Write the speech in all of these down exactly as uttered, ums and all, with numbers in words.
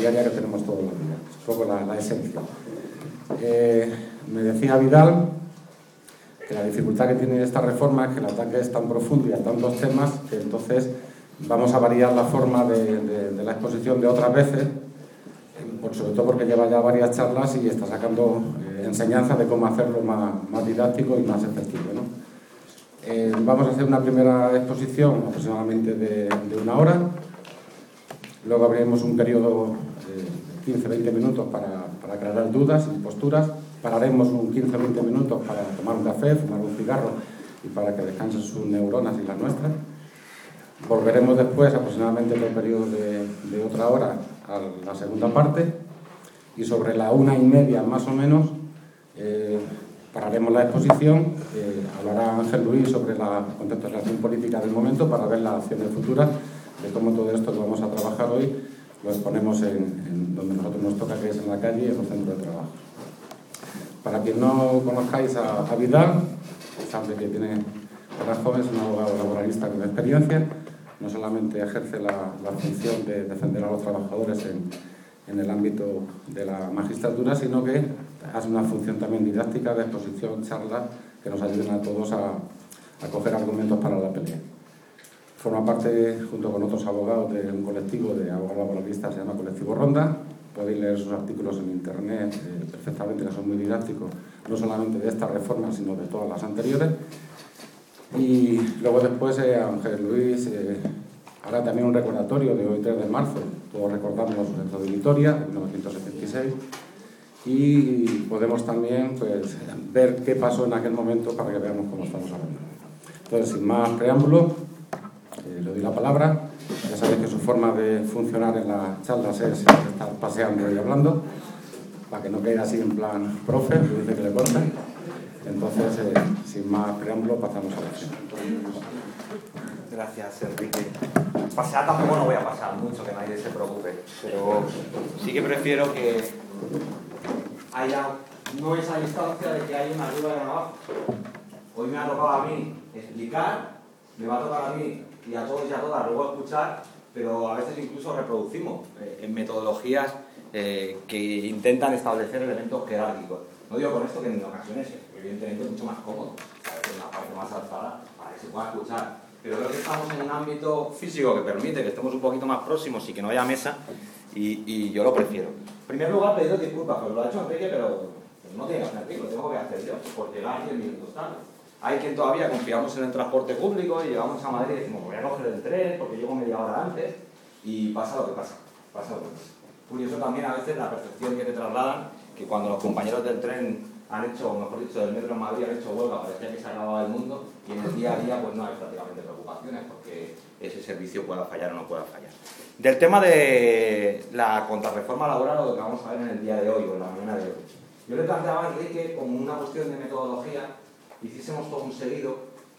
diaria que tenemos todos los días. Es un poco la, la esencia. Eh, me decía Vidal que la dificultad que tiene esta reforma es que el ataque es tan profundo y a tantos temas que entonces vamos a variar la forma de, de, de la exposición de otras veces, por, sobre todo porque lleva ya varias charlas y está sacando eh, enseñanzas de cómo hacerlo más, más didáctico y más efectivo, ¿no? Eh, vamos a hacer una primera exposición aproximadamente de, de una hora, luego abriremos un periodo de quince a veinte minutos para, para aclarar dudas y posturas, pararemos un quince a veinte minutos para tomar un café, fumar un cigarro y para que descansen sus neuronas y las nuestras. Volveremos después, aproximadamente otro periodo de, de otra hora, a la segunda parte, y sobre la una y media más o menos eh, pararemos la exposición. Eh, hablará Ángel Luis sobre la contextualización política del momento para ver las acciones futuras, de cómo todo esto que vamos a trabajar hoy lo exponemos en, en donde nosotros nos toca, que es en la calle, en los centros de trabajo. Para quien no conozcáis a, a Vidal, sabe que tiene buenas jóvenes, un abogado laboralista con experiencia. No solamente ejerce la, la función de defender a los trabajadores en, en el ámbito de la magistratura, sino que hace una función también didáctica de exposición, charlas, que nos ayuden a todos a, a coger argumentos para la pelea. Forma parte, junto con otros abogados, de un colectivo de abogados laboralistas, se llama Colectivo Ronda. Podéis leer sus artículos en internet eh, perfectamente, que son muy didácticos, no solamente de esta reforma, sino de todas las anteriores. Y luego después eh, Ángel Luis eh, hará también un recordatorio de hoy tres de marzo, todos recordamos los sucesos de Vitoria, en mil novecientos setenta y seis, y podemos también pues, ver qué pasó en aquel momento para que veamos cómo estamos hablando. Entonces, sin más preámbulo, eh, le doy la palabra. Ya sabéis que su forma de funcionar en las charlas es estar paseando y hablando, para que no caiga así en plan profe, que dice que le corten. Entonces, eh, sin más preámbulo, pasamos a la acción. Gracias, Enrique. Pasear tampoco no voy a pasar mucho, que nadie se preocupe, pero sí que prefiero que haya no esa distancia de que hay una arriba y una abajo. Hoy me ha tocado a mí explicar, me va a tocar a mí y a todos y a todas luego escuchar, pero a veces incluso reproducimos eh, en metodologías eh, que intentan establecer elementos jerárquicos. No digo con esto que en ocasiones, evidentemente, es mucho más cómodo, a veces una parte más alzada para que se pueda escuchar, pero creo que estamos en un ámbito físico que permite que estemos un poquito más próximos y que no haya mesa, y, y yo lo prefiero. En primer lugar, pedido disculpas, porque lo ha hecho Enrique, pero no tiene que hacer Enrique, lo tengo que hacer yo, por llegar diez minutos tarde. Hay quien todavía confiamos en el transporte público y llegamos a Madrid y decimos, voy a coger el tren porque llego media hora antes, y pasa lo que pasa, pasa lo que pasa. Curioso también a veces la percepción que te trasladan, que cuando los compañeros del tren han hecho, o mejor dicho, del metro en Madrid han hecho huelga, parecía que se acababa el mundo, y en el día a día pues no hay prácticamente preocupaciones porque ese servicio pueda fallar o no pueda fallar. Del tema de la contrarreforma laboral, o lo que vamos a ver en el día de hoy o en la mañana de hoy, yo le planteaba a Enrique como una cuestión de metodología, hiciésemos todo un seguido,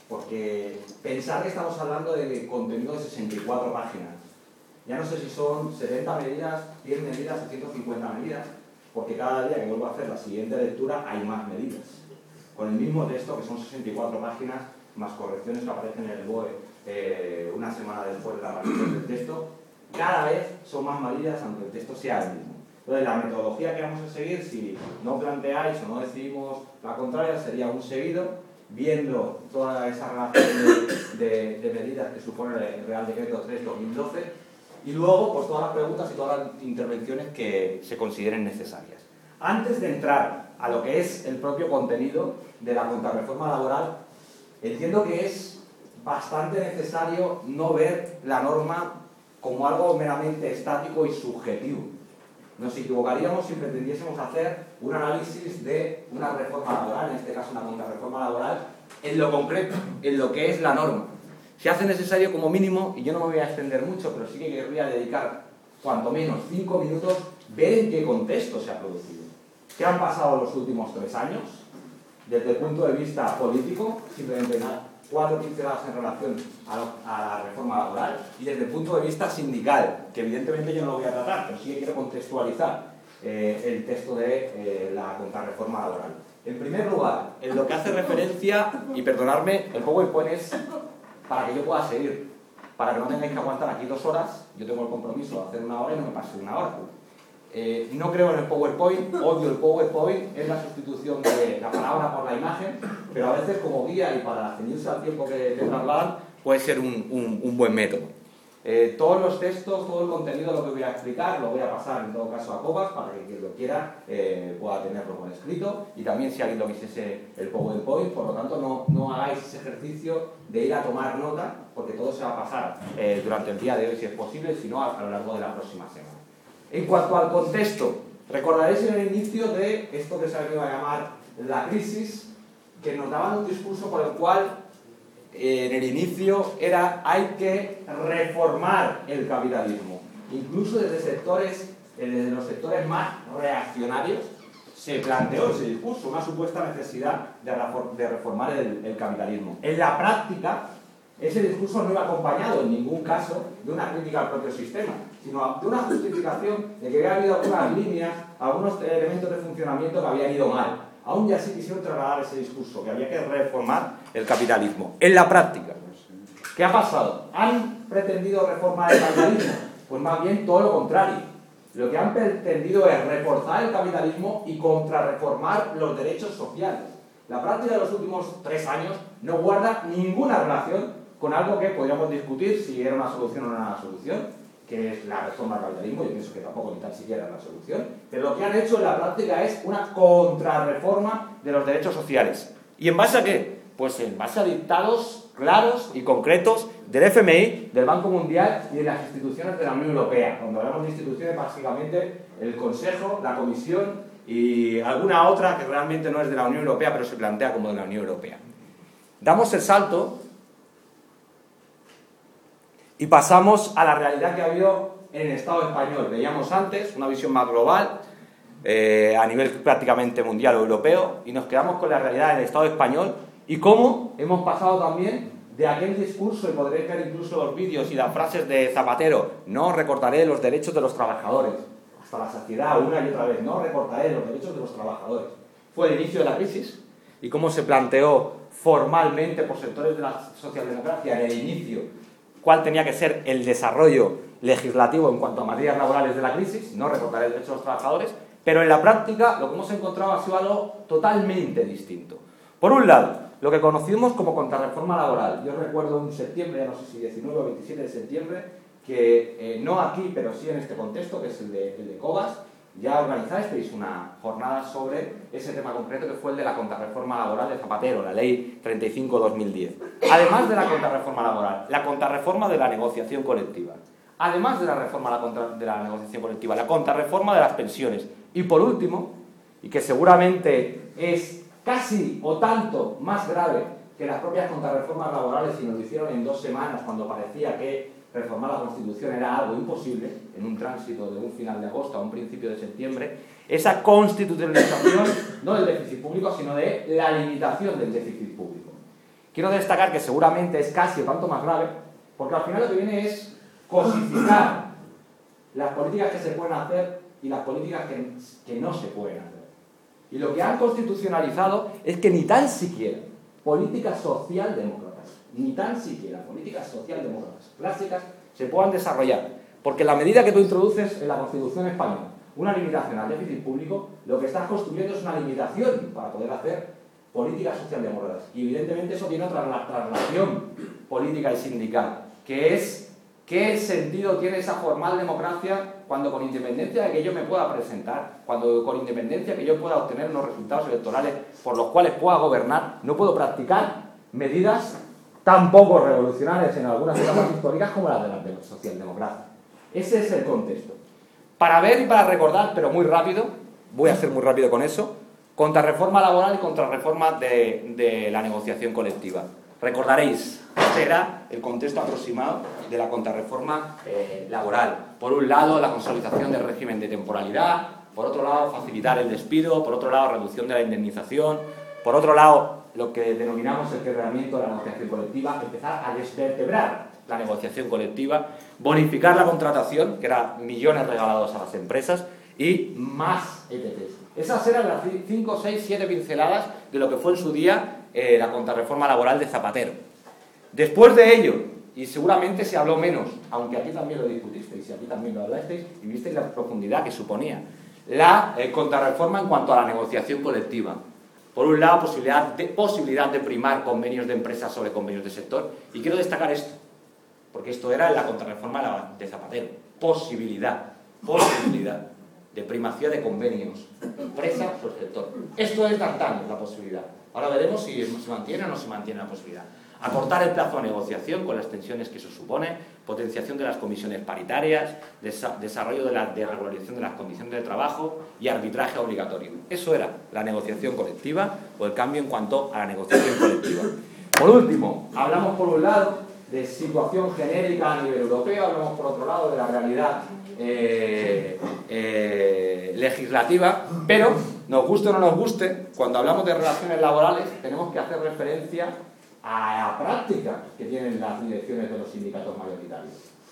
porque pensar que estamos hablando de contenido de sesenta y cuatro páginas, ya no sé si son setenta medidas, cien medidas o ciento cincuenta medidas, porque cada día que vuelvo a hacer la siguiente lectura hay más medidas. Con el mismo texto, que son sesenta y cuatro páginas, más correcciones que aparecen en el B O E eh, una semana después de la revisión del texto, cada vez son más medidas aunque el texto sea el mismo. Entonces, la metodología que vamos a seguir, si no planteáis o no decidimos la contraria, sería un seguido, viendo toda esa relación de, de, de medidas que supone el Real Decreto tres barra dos mil doce, y luego, pues todas las preguntas y todas las intervenciones que se consideren necesarias. Antes de entrar a lo que es el propio contenido de la contrarreforma laboral, entiendo que es bastante necesario no ver la norma como algo meramente estático y subjetivo. Nos equivocaríamos si pretendiésemos hacer un análisis de una reforma laboral, en este caso una contrarreforma laboral, en lo concreto, en lo que es la norma. Se hace necesario como mínimo, y yo no me voy a extender mucho, pero sí que querría dedicar cuanto menos cinco minutos, ver en qué contexto se ha producido. ¿Qué han pasado los últimos tres años? Desde el punto de vista político, simplemente cuatro pinceladas en relación a, lo, a la reforma laboral, y desde el punto de vista sindical, que evidentemente yo no lo voy a tratar, pero sí que quiero contextualizar eh, el texto de eh, la contrarreforma laboral. En primer lugar, en lo que hace referencia, y perdonadme, el PowerPoint es para que yo pueda seguir, para que no tengáis que aguantar aquí dos horas. Yo tengo el compromiso de hacer una hora y no me pase una hora. Eh, no creo en el PowerPoint, odio el PowerPoint, es la sustitución de la palabra por la imagen, pero a veces como guía y para ceñirse al tiempo que te trasladan, puede ser un, un, un buen método. Eh, todos los textos, todo el contenido lo que voy a explicar lo voy a pasar en todo caso a Cobas para que quien lo quiera eh, pueda tenerlo por escrito, y también si alguien lo quisiese el PowerPoint. Por lo tanto no, no hagáis ese ejercicio de ir a tomar nota, porque todo se va a pasar eh, durante el día de hoy si es posible, si no a, a lo largo de la próxima semana. En cuanto al contexto, recordaréis en el inicio de esto que se ha venido a llamar la crisis, que nos daban un discurso por el cual eh, en el inicio era hay que reformar el capitalismo. Incluso desde sectores, eh, desde los sectores más reaccionarios, se planteó ese discurso, una supuesta necesidad de, de reformar el, el capitalismo. En la práctica, ese discurso no iba acompañado en ningún caso de una crítica al propio sistema, sino de una justificación de que había habido algunas líneas, algunos elementos de funcionamiento que habían ido mal. Aún y así quisieron trasladar ese discurso, que había que reformar el capitalismo. En la práctica, ¿qué ha pasado? ¿Han pretendido reformar el capitalismo? Pues más bien todo lo contrario. Lo que han pretendido es reforzar el capitalismo y contrarreformar los derechos sociales. La práctica de los últimos tres años no guarda ninguna relación con algo que podríamos discutir si era una solución o no era una solución, que es la reforma del capitalismo. Yo pienso que tampoco ni tan siquiera es la solución, pero lo que han hecho en la práctica es una contrarreforma de los derechos sociales. ¿Y en base a qué? Pues en base a dictados claros y concretos del F M I, del Banco Mundial y de las instituciones de la Unión Europea. Cuando hablamos de instituciones, básicamente el Consejo, la Comisión y alguna otra que realmente no es de la Unión Europea, pero se plantea como de la Unión Europea. Damos el salto y pasamos a la realidad que ha habido en el Estado español. Veíamos antes una visión más global, eh, a nivel prácticamente mundial o europeo, y nos quedamos con la realidad del Estado español y cómo hemos pasado también de aquel discurso, y podréis ver incluso los vídeos y las frases de Zapatero: no recortaré los derechos de los trabajadores, hasta la saciedad, una y otra vez, no recortaré los derechos de los trabajadores. Fue el inicio de la crisis y cómo se planteó formalmente por sectores de la socialdemocracia en el inicio cuál tenía que ser el desarrollo legislativo en cuanto a materias laborales de la crisis, no recortaré el derecho de los trabajadores, pero en la práctica lo que hemos encontrado ha sido algo totalmente distinto. Por un lado, lo que conocimos como contrarreforma laboral. Yo recuerdo un septiembre, ya no sé si diecinueve o veintisiete de septiembre, que eh, no aquí, pero sí en este contexto, que es el de, el de Cobas, ya organizasteis una jornada sobre ese tema concreto, que fue el de la contrarreforma laboral de Zapatero, la ley treinta y cinco barra dos mil diez. Además de la contrarreforma laboral, la contrarreforma de la negociación colectiva. Además de la reforma la contra, de la negociación colectiva, la contrarreforma de las pensiones. Y por último, y que seguramente es casi o tanto más grave que las propias contrarreformas laborales, y nos lo hicieron en dos semanas cuando parecía que reformar la Constitución era algo imposible, en un tránsito de un final de agosto a un principio de septiembre, esa constitucionalización no del déficit público, sino de la limitación del déficit público. Quiero destacar que seguramente es casi o tanto más grave, porque al final lo que viene es cosificar las políticas que se pueden hacer y las políticas que, que no se pueden hacer. Y lo que han constitucionalizado es que ni tan siquiera políticas socialdemócratas, ni tan siquiera políticas socialdemócratas clásicas se puedan desarrollar. Porque en la medida que tú introduces en la Constitución española una limitación al déficit público, lo que estás construyendo es una limitación para poder hacer políticas socialdemócratas. Y evidentemente eso tiene otra traslación política y sindical, que es qué sentido tiene esa formal democracia cuando, con independencia de que yo me pueda presentar, cuando con independencia de que yo pueda obtener unos resultados electorales por los cuales pueda gobernar, no puedo practicar medidas tan poco revolucionarias en algunas etapas históricas como las de la socialdemocracia. Ese es el contexto. Para ver y para recordar, pero muy rápido, voy a ser muy rápido con eso, contrarreforma laboral y contrarreforma de, de la negociación colectiva. Recordaréis, este era el contexto aproximado de la contrarreforma eh, laboral. Por un lado, la consolidación del régimen de temporalidad, por otro lado, facilitar el despido, por otro lado, reducción de la indemnización, por otro lado, lo que denominamos el quebramiento de la negociación colectiva, empezar a desvertebrar la negociación colectiva, bonificar la contratación, que era millones regalados a las empresas, y más E T Ps. Esas eran las cinco, seis, siete pinceladas de lo que fue en su día eh, la contrarreforma laboral de Zapatero. Después de ello, y seguramente se habló menos, aunque aquí también lo discutisteis y aquí también lo hablasteis y visteis la profundidad que suponía la eh, contrarreforma en cuanto a la negociación colectiva. Por un lado, posibilidad de, posibilidad de primar convenios de empresas sobre convenios de sector, y quiero destacar esto, porque esto era la contrarreforma de Zapatero. Posibilidad, posibilidad de primacía de convenios, empresas sobre sector. Esto es d'antaño, la posibilidad. Ahora veremos si se mantiene o no se mantiene la posibilidad. Acortar el plazo de negociación con las tensiones que eso supone, potenciación de las comisiones paritarias, desa desarrollo de la desregularización de las condiciones de trabajo y arbitraje obligatorio. Eso era la negociación colectiva o el cambio en cuanto a la negociación colectiva. Por último, hablamos por un lado de situación genérica a nivel europeo, hablamos por otro lado de la realidad eh, eh, legislativa, pero nos guste o no nos guste, cuando hablamos de relaciones laborales tenemos que hacer referencia a la práctica que tienen las direcciones de los sindicatos mayoritarios.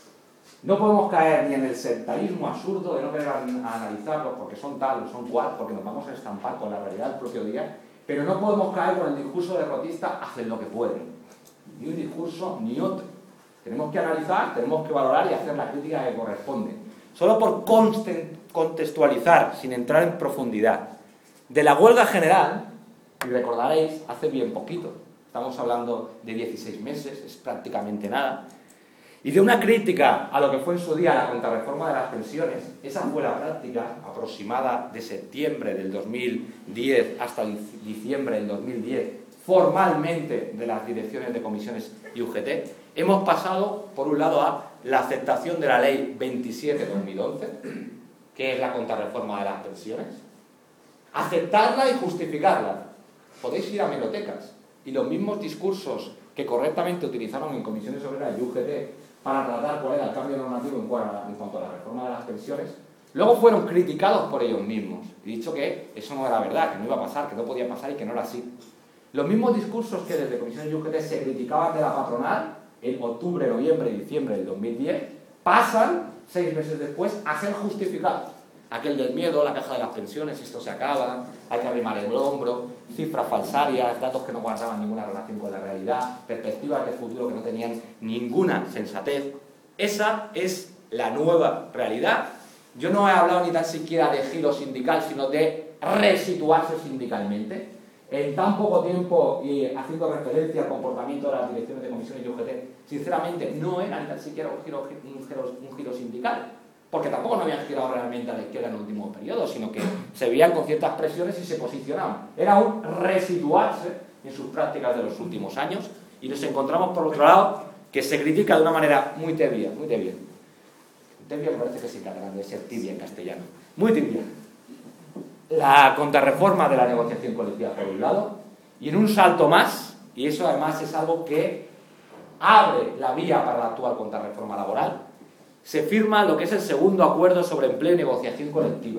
No podemos caer ni en el sectarismo absurdo de no querer analizarlos porque son tal o son cual, porque nos vamos a estampar con la realidad del propio día, pero no podemos caer con el discurso derrotista, hacen lo que pueden. Ni un discurso ni otro. Tenemos que analizar, tenemos que valorar y hacer la crítica que corresponde. Solo por contextualizar, sin entrar en profundidad, de la huelga general, y recordaréis, hace bien poquito, estamos hablando de dieciséis meses, es prácticamente nada, y de una crítica a lo que fue en su día la contrarreforma de las pensiones. Esa fue la práctica aproximada de septiembre del dos mil diez hasta diciembre del dos mil diez, formalmente de las direcciones de comisiones y U G T. Hemos pasado, por un lado, a la aceptación de la ley veintisiete barra dos mil once, que es la contrarreforma de las pensiones, aceptarla y justificarla. Podéis ir a hemerotecas y los mismos discursos que correctamente utilizaron en comisiones obreras y U G T para tratar cuál era el cambio normativo en cuanto a la reforma de las pensiones, luego fueron criticados por ellos mismos y dicho que eso no era verdad, que no iba a pasar, que no podía pasar y que no era así. Los mismos discursos que desde comisiones y U G T se criticaban de la patronal en octubre, noviembre y diciembre del dos mil diez pasan, seis meses después, a ser justificados. Aquel del miedo, la caja de las pensiones, esto se acaba, hay que arrimar el hombro, cifras falsarias, datos que no guardaban ninguna relación con la realidad, perspectivas de futuro que no tenían ninguna sensatez. Esa es la nueva realidad. Yo no he hablado ni tan siquiera de giro sindical, sino de resituarse sindicalmente. En tan poco tiempo y haciendo referencia al comportamiento de las direcciones de comisiones y U G T, sinceramente no era ni tan siquiera un giro, un giro, un giro sindical, porque tampoco no habían girado realmente a la izquierda en el último periodo, sino que se veían con ciertas presiones y se posicionaban. Era un resituarse en sus prácticas de los últimos años, y nos encontramos por otro lado que se critica de una manera muy tibia, muy tibia. Tibia me parece que sí, catalán, debe ser tibia en castellano. Muy tibia. La contrarreforma de la negociación colectiva por un lado, y en un salto más, y eso además es algo que abre la vía para la actual contrarreforma laboral, se firma lo que es el segundo acuerdo sobre empleo y negociación colectiva.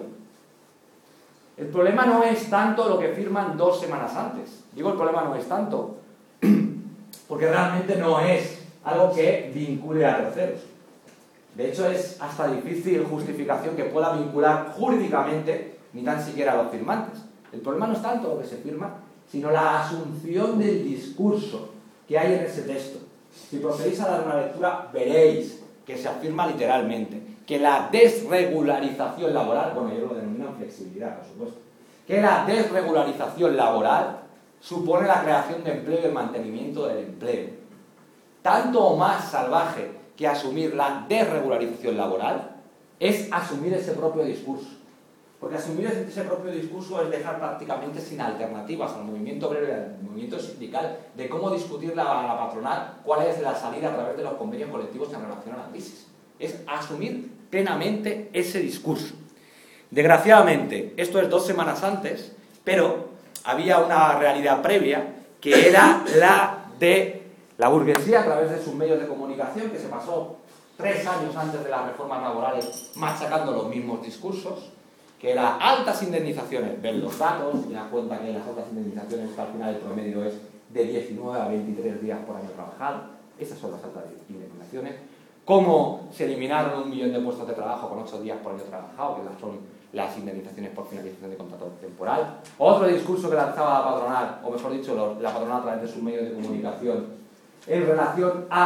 El problema no es tanto lo que firman dos semanas antes. Digo, el problema no es tanto porque realmente no es algo que vincule a terceros. De hecho, es hasta difícil justificación que pueda vincular jurídicamente ni tan siquiera a los firmantes. El problema no es tanto lo que se firma, sino la asunción del discurso que hay en ese texto. Si procedéis a dar una lectura, veréis que se afirma literalmente que la desregularización laboral, bueno, yo lo denomino flexibilidad, por supuesto, que la desregularización laboral supone la creación de empleo y el mantenimiento del empleo. Tanto o más salvaje que asumir la desregularización laboral es asumir ese propio discurso. Porque asumir ese propio discurso es dejar prácticamente sin alternativas al movimiento obrero y al movimiento sindical de cómo discutirle a la patronal cuál es la salida a través de los convenios colectivos en relación a la crisis. Es asumir plenamente ese discurso. Desgraciadamente, esto es dos semanas antes, pero había una realidad previa que era la de la burguesía a través de sus medios de comunicación, que se pasó tres años antes de las reformas laborales machacando los mismos discursos, que las altas indemnizaciones, ven los datos y dan cuenta que las altas indemnizaciones, que al final el promedio es de diecinueve a veintitrés días por año trabajado, esas son las altas indemnizaciones, cómo se eliminaron un millón de puestos de trabajo con ocho días por año trabajado, que son las indemnizaciones por finalización de contrato temporal. Otro discurso que lanzaba la patronal, o mejor dicho, la patronal a través de sus medios de comunicación, en relación a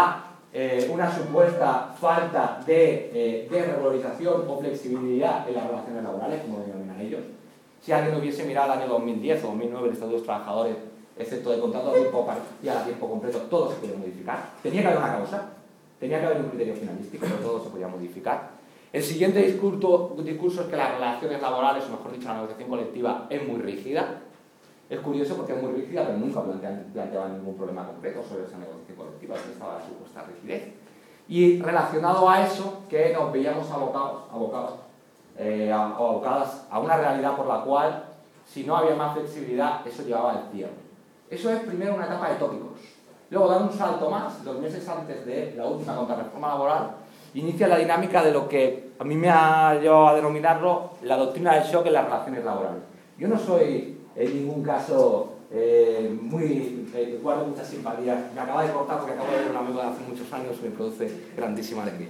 eh, una supuesta falta de, eh, de regularización o flexibilidad en las relaciones laborales, como denominan ellos. Si alguien hubiese mirado el año dos mil diez o dos mil nueve el Estatuto de los Trabajadores, excepto de contrato a tiempo parcial a tiempo completo, todo se podía modificar. Tenía que haber una causa, tenía que haber un criterio finalístico, pero todo se podía modificar. El siguiente discurso, discurso es que las relaciones laborales, o mejor dicho, la negociación colectiva es muy rígida. Es curioso porque es muy rígida, pero nunca plantean, planteaban ningún problema concreto sobre esa negociación colectiva, donde estaba la supuesta rigidez. Y relacionado a eso, que nos veíamos abocados, abocados eh, a, o abocadas a una realidad por la cual, si no había más flexibilidad, eso llevaba al cierre. Eso es primero una etapa de tópicos. Luego, dar un salto más, dos meses antes de la última contrarreforma laboral, inicia la dinámica de lo que a mí me ha llevado a denominarlo la doctrina del shock en las relaciones laborales. Yo no soy en ningún caso eh, muy... Eh, guardo mucha simpatía. Me acaba de cortar porque acabo de ver un amigo de hace muchos años y me produce grandísima alegría.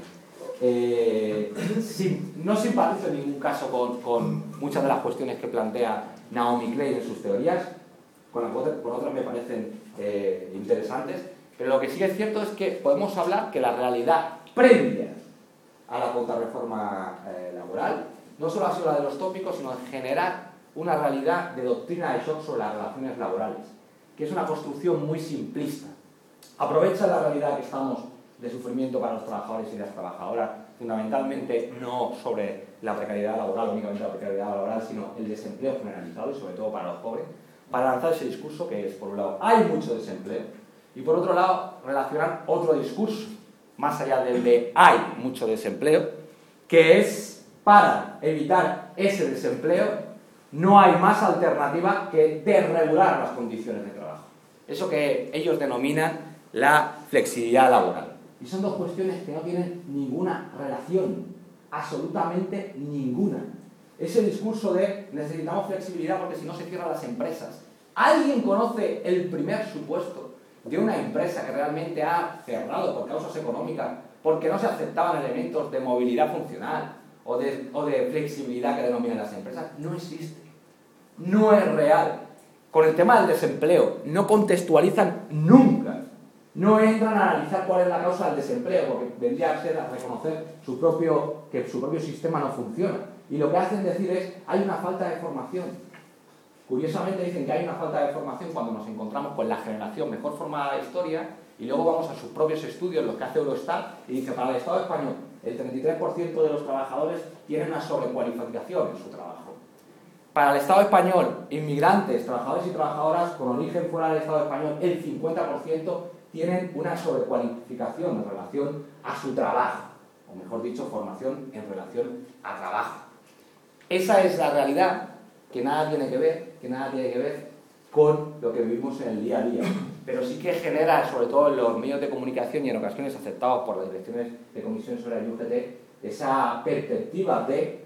Eh, sí, no simpatizo en ningún caso con, con muchas de las cuestiones que plantea Naomi Klein en sus teorías, con, las, con otras me parecen eh, interesantes, pero lo que sí es cierto es que podemos hablar que la realidad previa a la contrarreforma eh, laboral no solo ha sido la de los tópicos, sino de generar una realidad de doctrina de shock sobre las relaciones laborales, que es una construcción muy simplista. Aprovecha la realidad que estamos de sufrimiento para los trabajadores y las trabajadoras, fundamentalmente no sobre la precariedad laboral, únicamente la precariedad laboral, sino el desempleo generalizado y sobre todo para los jóvenes, para lanzar ese discurso que es, por un lado, hay mucho desempleo, y por otro lado, relacionar otro discurso, más allá del de hay mucho desempleo, que es, para evitar ese desempleo, no hay más alternativa que desregular las condiciones de trabajo. Eso que ellos denominan la flexibilidad laboral. Y son dos cuestiones que no tienen ninguna relación, absolutamente ninguna. Ese discurso de necesitamos flexibilidad porque si no se cierran las empresas. ¿Alguien conoce el primer supuesto de una empresa que realmente ha cerrado por causas económicas porque no se aceptaban elementos de movilidad funcional o de, o de flexibilidad que denominan las empresas? No existe. No es real. Con el tema del desempleo, no contextualizan nunca. No entran a analizar cuál es la causa del desempleo, porque vendría a ser a reconocer su propio, que su propio sistema no funciona. Y lo que hacen decir es, hay una falta de formación. Curiosamente dicen que hay una falta de formación cuando nos encontramos con la generación mejor formada de la historia, y luego vamos a sus propios estudios, los que hace Eurostat, y dice, para el Estado español, el treinta y tres por ciento de los trabajadores tienen una sobrecualificación en su trabajo. Para el Estado español, inmigrantes, trabajadores y trabajadoras con origen fuera del Estado español, el cincuenta por ciento tienen una sobrecualificación en relación a su trabajo, o mejor dicho, formación en relación a trabajo. Esa es la realidad que nada tiene que ver, que nada tiene que ver con lo que vivimos en el día a día, pero sí que genera, sobre todo en los medios de comunicación y en ocasiones aceptados por las direcciones de comisión sobre el U G T, esa perspectiva de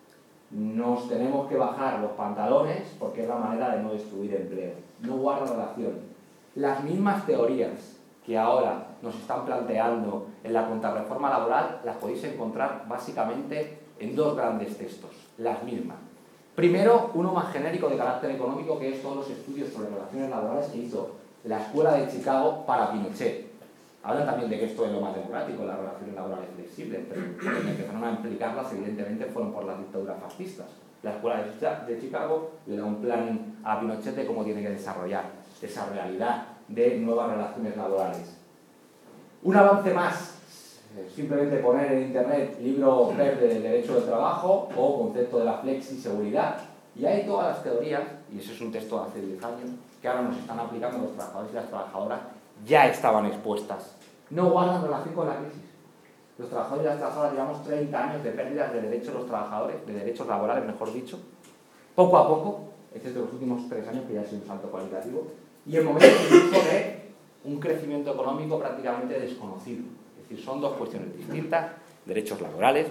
nos tenemos que bajar los pantalones porque es la manera de no destruir empleo. No guarda relación. Las mismas teorías que ahora nos están planteando en la contrarreforma laboral las podéis encontrar básicamente en dos grandes textos, las mismas. Primero, uno más genérico de carácter económico, que es todos los estudios sobre relaciones laborales que hizo la Escuela de Chicago para Pinochet. Hablan también de que esto es lo más democrático, las relaciones laborales flexibles, pero los que empezaron a implicarlas evidentemente fueron por las dictaduras fascistas. La Escuela de Chicago le da un plan a Pinochet de cómo tiene que desarrollar esa realidad de nuevas relaciones laborales. Un avance más, simplemente poner en internet libro verde del derecho del trabajo o concepto de la flexiseguridad, y hay todas las teorías, y eso es un texto de hace diez años, que ahora nos están aplicando los trabajadores y las trabajadoras, ya estaban expuestas. No guardan relación con la crisis. Los trabajadores y las trabajadoras llevamos treinta años de pérdidas de derechos de los trabajadores, de derechos laborales, mejor dicho, poco a poco, excepto los últimos tres años, que ya ha sido un salto cualitativo, y en momentos incluso de un crecimiento económico prácticamente desconocido. Es decir, son dos cuestiones distintas, derechos laborales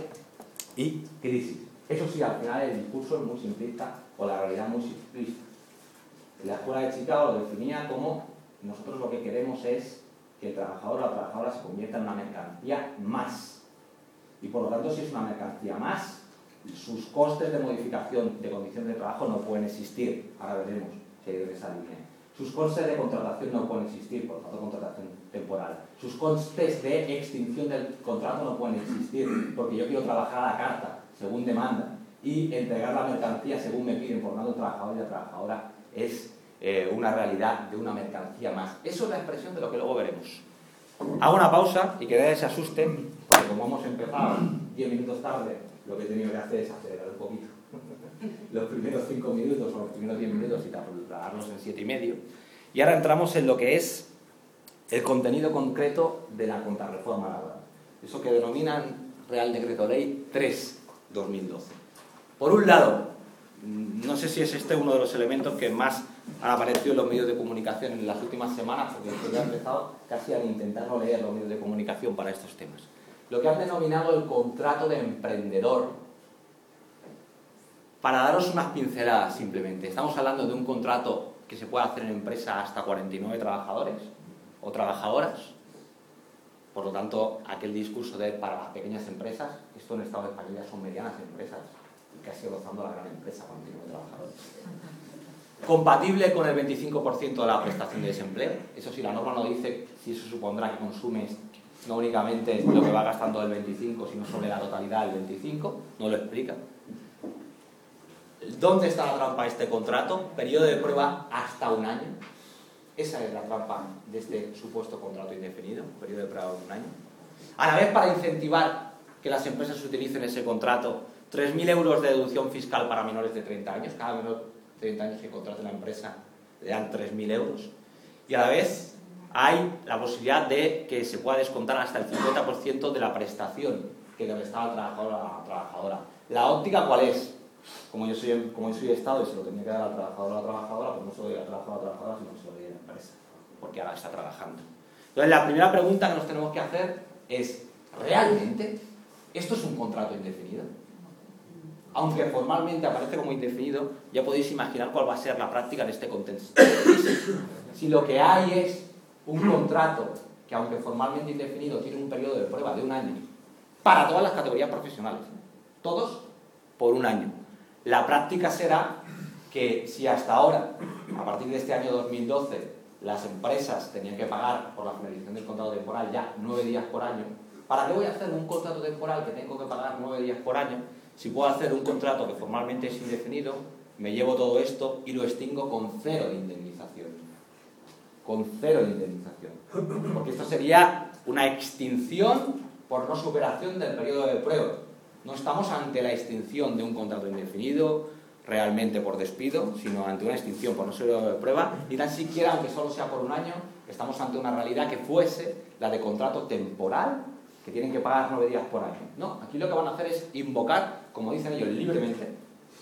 y crisis. Eso sí, al final el discurso es muy simplista, o la realidad muy simplista. La Escuela de Chicago lo definía como nosotros lo que queremos es que el trabajador o la trabajadora se convierta en una mercancía más. Y por lo tanto, si es una mercancía más, sus costes de modificación de condiciones de trabajo no pueden existir. Ahora veremos si hay esa línea. Sus costes de contratación no pueden existir, por lo tanto, contratación temporal. Sus costes de extinción del contrato no pueden existir, porque yo quiero trabajar a la carta, según demanda, y entregar la mercancía según me piden, por lo tanto, el trabajador y la trabajadora es eh, una realidad de una mercancía más. Eso es la expresión de lo que luego veremos. Hago una pausa y que nadie se asuste, porque como hemos empezado diez minutos tarde, lo que he tenido que hacer es acelerar un poquito los primeros cinco minutos o los primeros diez minutos y trasladarlos en siete y medio. Y ahora entramos en lo que es el contenido concreto de la contrarreforma laboral. Eso que denominan Real Decreto Ley tres barra dos mil doce. Por un lado, no sé si es este uno de los elementos que más han aparecido en los medios de comunicación en las últimas semanas, porque esto ya ha empezado casi a intentar no leer los medios de comunicación para estos temas. Lo que han denominado el contrato de emprendedor. Para daros unas pinceladas simplemente, estamos hablando de un contrato que se puede hacer en empresa hasta cuarenta y nueve trabajadores o trabajadoras. Por lo tanto, aquel discurso de para las pequeñas empresas, esto en el Estado español ya son medianas empresas, casi rozando la gran empresa, cuarenta y nueve trabajadores. Compatible con el veinticinco por ciento de la prestación de desempleo. Eso sí, la norma no dice si eso supondrá que consumes no únicamente lo que va gastando el veinticinco, sino sobre la totalidad del veinticinco, no lo explica. ¿Dónde está la trampa de este contrato? Periodo de prueba hasta un año. Esa es la trampa de este supuesto contrato indefinido, periodo de prueba de un año. A la vez, para incentivar que las empresas utilicen ese contrato, tres mil euros de deducción fiscal para menores de treinta años. Cada menor de treinta años que contrate una empresa le dan tres mil euros. Y a la vez hay la posibilidad de que se pueda descontar hasta el cincuenta por ciento de la prestación que le prestaba al trabajador a la trabajadora. ¿La óptica cuál es? Como yo soy, como yo soy Estado y se lo tenía que dar al trabajador o a la trabajadora, pues no se lo doy al trabajador o a la trabajadora, sino que se lo doy a la empresa, porque ahora está trabajando. Entonces, la primera pregunta que nos tenemos que hacer es, ¿realmente esto es un contrato indefinido? Aunque formalmente aparece como indefinido, ya podéis imaginar cuál va a ser la práctica en este contexto. Si lo que hay es un contrato que, aunque formalmente indefinido, tiene un periodo de prueba de un año para todas las categorías profesionales, todos por un año. La práctica será que si hasta ahora, a partir de este año dos mil doce, las empresas tenían que pagar por la finalización del contrato temporal ya nueve días por año, ¿para qué voy a hacer un contrato temporal que tengo que pagar nueve días por año si puedo hacer un contrato que formalmente es indefinido, me llevo todo esto y lo extingo con cero de indemnización? Con cero de indemnización. Porque esto sería una extinción por no superación del periodo de prueba. No estamos ante la extinción de un contrato indefinido, realmente por despido, sino ante una extinción por no ser de prueba, y tan siquiera, aunque solo sea por un año, estamos ante una realidad que fuese la de contrato temporal, que tienen que pagar nueve días por año. No, aquí lo que van a hacer es invocar, como dicen ellos libremente,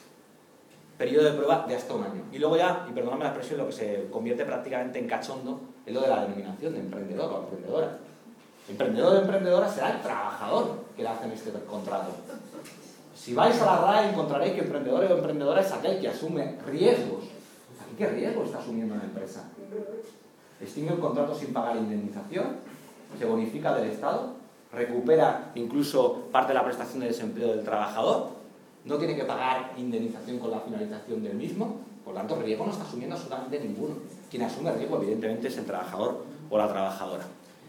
periodo de prueba de hasta un año. Y luego ya, y perdóname la expresión, lo que se convierte prácticamente en cachondo es lo de la denominación de emprendedor o emprendedora. Emprendedor o emprendedora será el trabajador que le hacen este contrato. Si vais a la R A E encontraréis que emprendedor o emprendedora es aquel que asume riesgos. ¿Aquí qué riesgo está asumiendo una empresa? Extingue el contrato sin pagar indemnización, se bonifica del Estado, recupera incluso parte de la prestación de desempleo del trabajador, no tiene que pagar indemnización con la finalización del mismo, por lo tanto riesgo no está asumiendo absolutamente ninguno. Quien asume riesgo evidentemente es el trabajador o la trabajadora.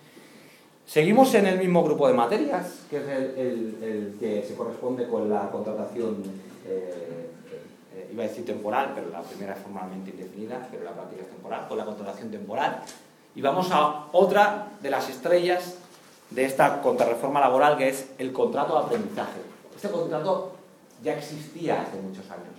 Seguimos en el mismo grupo de materias, que es el, el, el que se corresponde con la contratación, eh, eh, iba a decir temporal, pero la primera es formalmente indefinida, pero la práctica es temporal, con la contratación temporal. Y vamos a otra de las estrellas de esta contrarreforma laboral, que es el contrato de aprendizaje. Este contrato ya existía hace muchos años.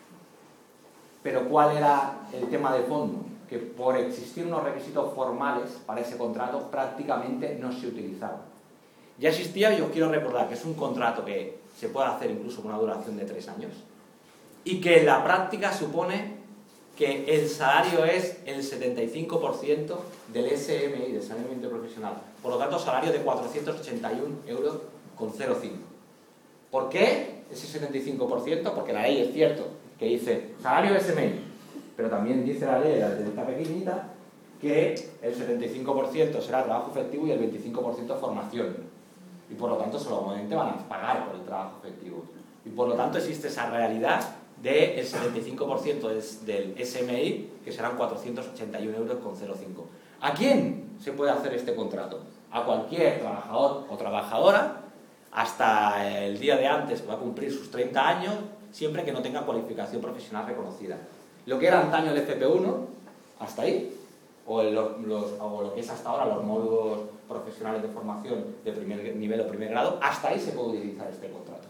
Pero ¿cuál era el tema de fondo? Que por existir unos requisitos formales para ese contrato prácticamente no se utilizaba. Ya existía, y os quiero recordar que es un contrato que se puede hacer incluso con una duración de tres años y que en la práctica supone que el salario es el setenta y cinco por ciento del S M I, del salario mínimo profesional. Por lo tanto, salario de cuatrocientos ochenta y un euros con cero coma cinco. ¿Por qué ese setenta y cinco por ciento? Porque la ley es cierto que dice salario S M I, pero también dice la ley, la letra pequeñita, que el setenta y cinco por ciento será trabajo efectivo y el veinticinco por ciento formación. Y por lo tanto, solamente van a pagar por el trabajo efectivo. Y por lo tanto existe esa realidad del setenta y cinco por ciento del, del S M I, que serán cuatrocientos ochenta y un euros con cero cinco. ¿A quién se puede hacer este contrato? A cualquier trabajador o trabajadora, hasta el día de antes que va a cumplir sus treinta años, siempre que no tenga cualificación profesional reconocida. Lo que era antaño el F P uno, hasta ahí, o, el, los, o lo que es hasta ahora los módulos profesionales de formación de primer nivel o primer grado, hasta ahí se puede utilizar este contrato.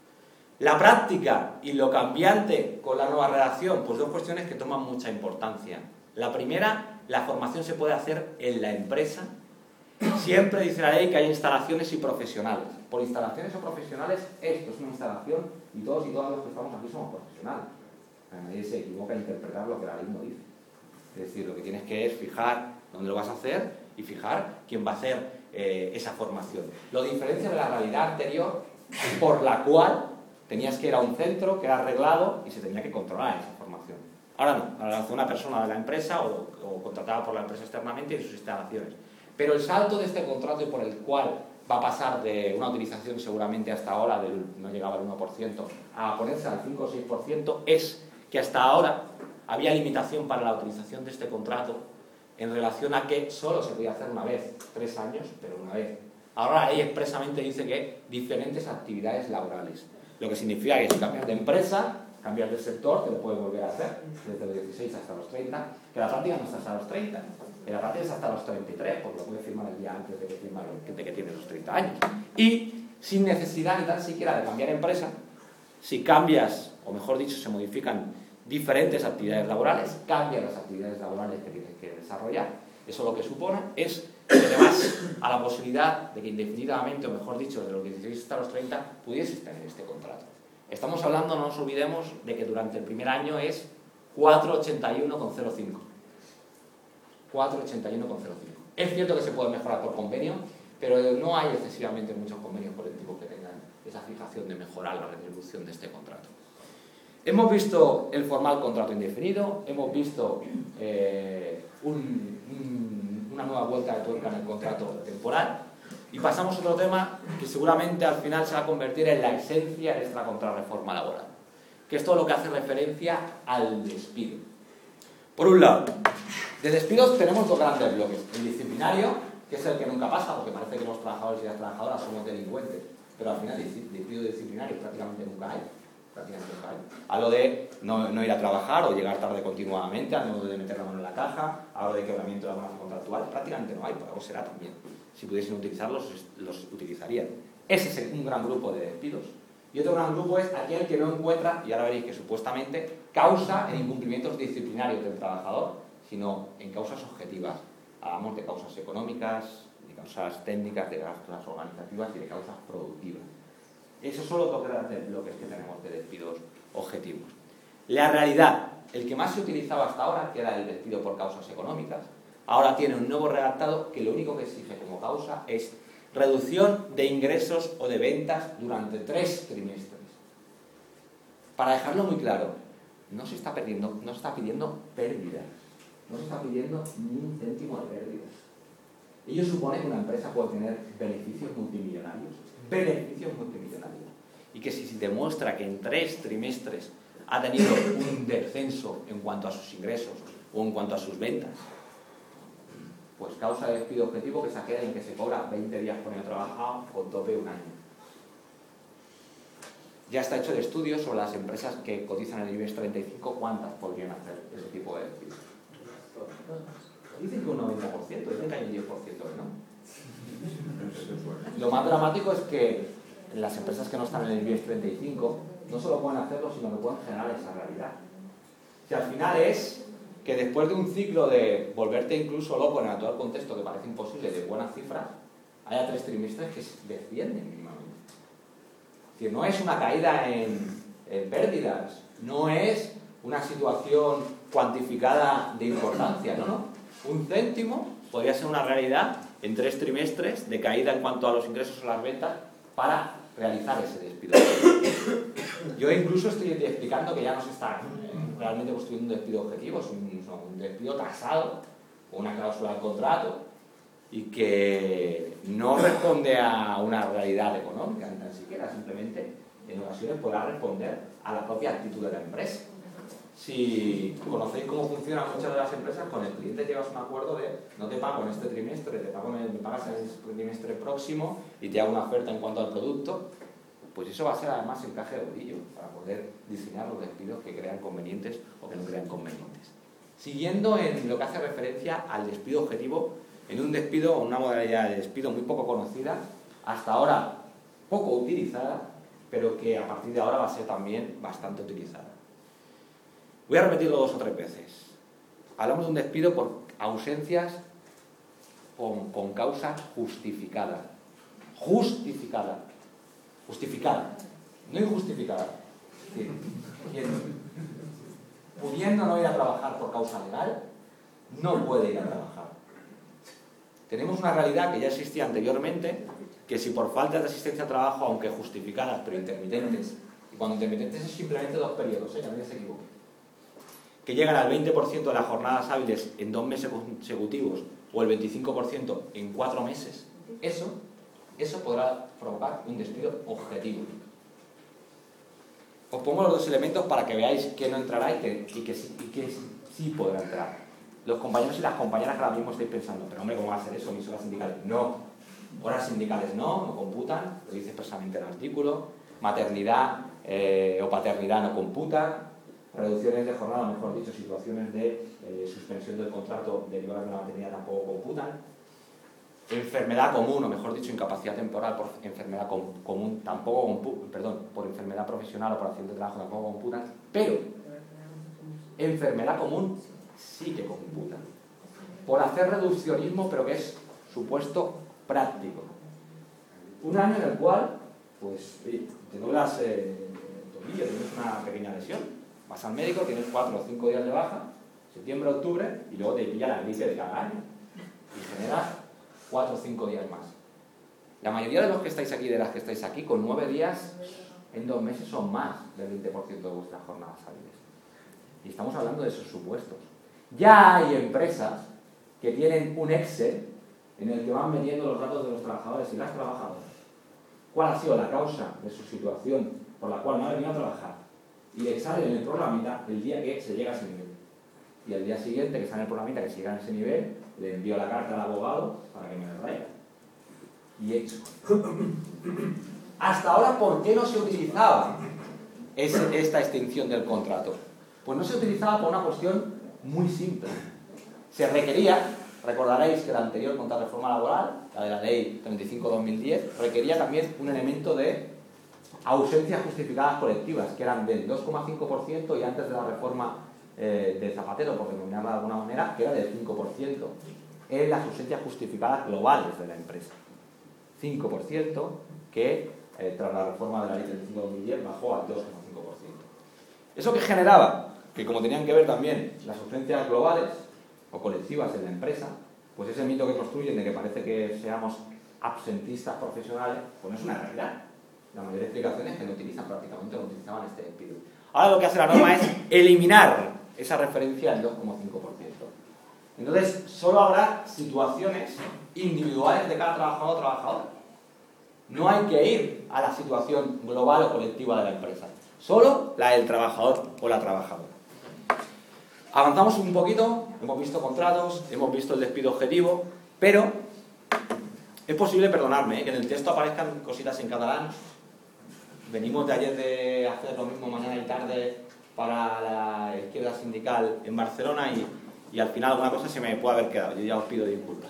La práctica y lo cambiante con la nueva redacción, pues dos cuestiones que toman mucha importancia. La primera, la formación se puede hacer en la empresa. Siempre dice la ley que hay instalaciones y profesionales. Por instalaciones o profesionales, esto es una instalación y todos y todas los que estamos aquí somos profesionales. Nadie se equivoca en interpretar lo que la ley no dice. Es decir, lo que tienes que es fijar dónde lo vas a hacer y fijar quién va a hacer eh, esa formación. Lo diferencia de la realidad anterior, por la cual tenías que ir a un centro que era arreglado y se tenía que controlar esa formación. Ahora no, ahora lo hace una persona de la empresa o, o contratada por la empresa externamente en sus instalaciones. Pero el salto de este contrato y por el cual va a pasar de una utilización seguramente hasta ahora, del, no llegaba al uno por ciento, a ponerse al cinco o seis por ciento, es que hasta ahora había limitación para la utilización de este contrato en relación a que solo se podía hacer una vez, tres años, pero una vez. Ahora ahí expresamente dice que diferentes actividades laborales, lo que significa que si cambias de empresa, cambias de sector, te lo puedes volver a hacer desde los dieciséis hasta los treinta, que la práctica no está hasta los treinta, que la práctica es hasta los treinta y tres, porque lo puedes firmar el día antes de que, firma, de que tienes los treinta años. Y sin necesidad ni tan siquiera de cambiar empresa, si cambias, o mejor dicho, se modifican diferentes actividades laborales, cambias las actividades laborales que tienes que desarrollar. Eso lo que supone es que te vas a la posibilidad de que indefinidamente, o mejor dicho, de los dieciséis hasta los treinta, pudieses tener este contrato. Estamos hablando, no nos olvidemos, de que durante el primer año es cuatrocientos ochenta y uno coma cero cinco. cuatrocientos ochenta y uno coma cero cinco. Es cierto que se puede mejorar por convenio, pero no hay excesivamente muchos convenios colectivos que tengan esa fijación de mejorar la retribución de este contrato. Hemos visto el formal contrato indefinido, hemos visto eh, un, un, una nueva vuelta de tuerca en el contrato temporal y pasamos a otro tema que seguramente al final se va a convertir en la esencia de esta contrarreforma laboral, que es todo lo que hace referencia al despido. Por un lado, de despidos tenemos dos grandes bloques. El disciplinario, que es el que nunca pasa, porque parece que los trabajadores y las trabajadoras somos delincuentes, pero al final despido disciplinario prácticamente nunca hay. Prácticamente nunca hay. A lo de no, no ir a trabajar o llegar tarde continuamente, a lo de meter la mano en la caja, a lo de quebramiento de la balanza contractual, prácticamente no hay, por algo será también. Si pudiesen utilizarlos, los utilizarían. Ese es un gran grupo de despidos. Y otro gran grupo es aquel que no encuentra, y ahora veréis que supuestamente causa en incumplimientos disciplinarios del trabajador, sino en causas objetivas. Hablamos de causas económicas, de causas técnicas, de causas organizativas y de causas productivas. Esos son los dos grandes bloques que tenemos de despidos objetivos. La realidad, el que más se utilizaba hasta ahora, que era el despido por causas económicas, ahora tiene un nuevo redactado que lo único que exige como causa es reducción de ingresos o de ventas durante tres trimestres. Para dejarlo muy claro, no se está perdiendo, no se está pidiendo pérdidas, no se está pidiendo ni un céntimo de pérdidas. Ello supone que una empresa puede tener beneficios multimillonarios, beneficios multimillonarios, y que si se demuestra que en tres trimestres ha tenido un descenso en cuanto a sus ingresos o en cuanto a sus ventas, pues causa de despido objetivo que se queda en que se cobra veinte días por año trabajado con tope un año. Ya está hecho el estudio sobre las empresas que cotizan en el IBEX treinta y cinco, cuántas podrían hacer ese tipo de despidos. Dicen que un noventa por ciento, dicen que hay un diez por ciento, ¿no? Lo más dramático es que las empresas que no están en el IBEX treinta y cinco no solo pueden hacerlo, sino que pueden generar esa realidad. Si al final es que después de un ciclo de volverte incluso loco en el actual contexto que parece imposible, de buenas cifras, haya tres trimestres que se descienden mínimamente. Es decir, no es una caída en, en pérdidas, no es una situación cuantificada de importancia, no, no. Un céntimo podría ser una realidad en tres trimestres de caída en cuanto a los ingresos o las ventas para realizar ese despido. Yo incluso estoy explicando que ya no se está realmente construyendo un despido objetivo, es un, un despido tasado, con una cláusula de contrato, y que no responde a una realidad económica, ni tan siquiera, simplemente en ocasiones podrá responder a la propia actitud de la empresa. Si conocéis cómo funcionan muchas de las empresas, con el cliente llevas un acuerdo de no te pago en este trimestre, te pago en el, me pagas en el trimestre próximo y te hago una oferta en cuanto al producto, pues eso va a ser además encaje de bolillo para poder diseñar los despidos que crean convenientes o que no crean convenientes. Siguiendo en lo que hace referencia al despido objetivo, en un despido o una modalidad de despido muy poco conocida, hasta ahora poco utilizada, pero que a partir de ahora va a ser también bastante utilizada. Voy a repetirlo dos o tres veces. Hablamos de un despido por ausencias con, con causa justificada. Justificada. Justificada. No injustificada. Es decir, quien, pudiendo no ir a trabajar por causa legal, no puede ir a trabajar. Tenemos una realidad que ya existía anteriormente, que si por falta de asistencia a trabajo, aunque justificadas, pero intermitentes, y cuando intermitentes es simplemente dos periodos, ¿eh? Que nadie se equivoque, que llegan al veinte por ciento de las jornadas hábiles en dos meses consecutivos o el veinticinco por ciento en cuatro meses, eso, eso podrá provocar un despido objetivo. Os pongo los dos elementos para que veáis que no entrará y que, y que, sí, y que sí podrá entrar. Los compañeros y las compañeras que ahora mismo estáis pensando, pero hombre, ¿cómo va a hacer eso? ¿Mis horas sindicales? No. Horas sindicales no, no computan, lo dice expresamente el artículo. Maternidad eh, o paternidad no computan. Reducciones de jornada, mejor dicho, situaciones de eh, suspensión del contrato derivadas de la maternidad tampoco computan. Enfermedad común, o mejor dicho, incapacidad temporal por enfermedad com común tampoco computan, perdón, por enfermedad profesional o por accidente de trabajo tampoco computan, pero enfermedad común sí que computan. Por hacer reduccionismo, pero que es supuesto práctico. Un año en el cual, pues, oye, te duelas eh, el tobillo, tienes una pequeña lesión. Vas al médico, tienes cuatro o cinco días de baja, septiembre, octubre, y luego te pilla la gripe de cada año. Y generas cuatro o cinco días más. La mayoría de los que estáis aquí, de las que estáis aquí, con nueve días en dos meses son más del veinte por ciento de vuestras jornadas hábiles. Y estamos hablando de esos supuestos. Ya hay empresas que tienen un Excel en el que van metiendo los datos de los trabajadores y las trabajadoras. ¿Cuál ha sido la causa de su situación por la cual no ha venido a trabajar? Y le sale en el programita el día que se llega a ese nivel. Y al día siguiente que sale el programita que se llega a ese nivel, le envío la carta al abogado para que me la traiga. Y hecho. Hasta ahora, ¿por qué no se utilizaba ese, esta extinción del contrato? Pues no se utilizaba por una cuestión muy simple. Se requería, recordaréis que la anterior contrarreforma laboral, la de la ley treinta y cinco barra dos mil diez, requería también un elemento de ausencias justificadas colectivas, que eran del dos coma cinco por ciento y antes de la reforma eh, de Zapatero, por denominarla de alguna manera, que era del cinco por ciento. En las ausencias justificadas globales de la empresa. cinco por ciento que eh, tras la reforma de la ley treinta y cinco barra dos mil diez bajó al dos coma cinco por ciento. ¿Eso qué generaba? Que como tenían que ver también las ausencias globales o colectivas en la empresa, pues ese mito que construyen de que parece que seamos absentistas profesionales, pues no es una realidad. La mayoría de explicaciones que no utilizan, prácticamente no utilizaban este despido. Ahora lo que hace la norma es eliminar esa referencia del dos coma cinco por ciento. Entonces, solo habrá situaciones individuales de cada trabajador o trabajadora. No hay que ir a la situación global o colectiva de la empresa. Solo la del trabajador o la trabajadora. Avanzamos un poquito, hemos visto contratos, hemos visto el despido objetivo, pero es posible, perdonadme, ¿eh? que en el texto aparezcan cositas en catalán. Venimos de ayer de hacer lo mismo mañana y tarde para la izquierda sindical en Barcelona y, y al final alguna cosa se me puede haber quedado. Yo ya os pido disculpas.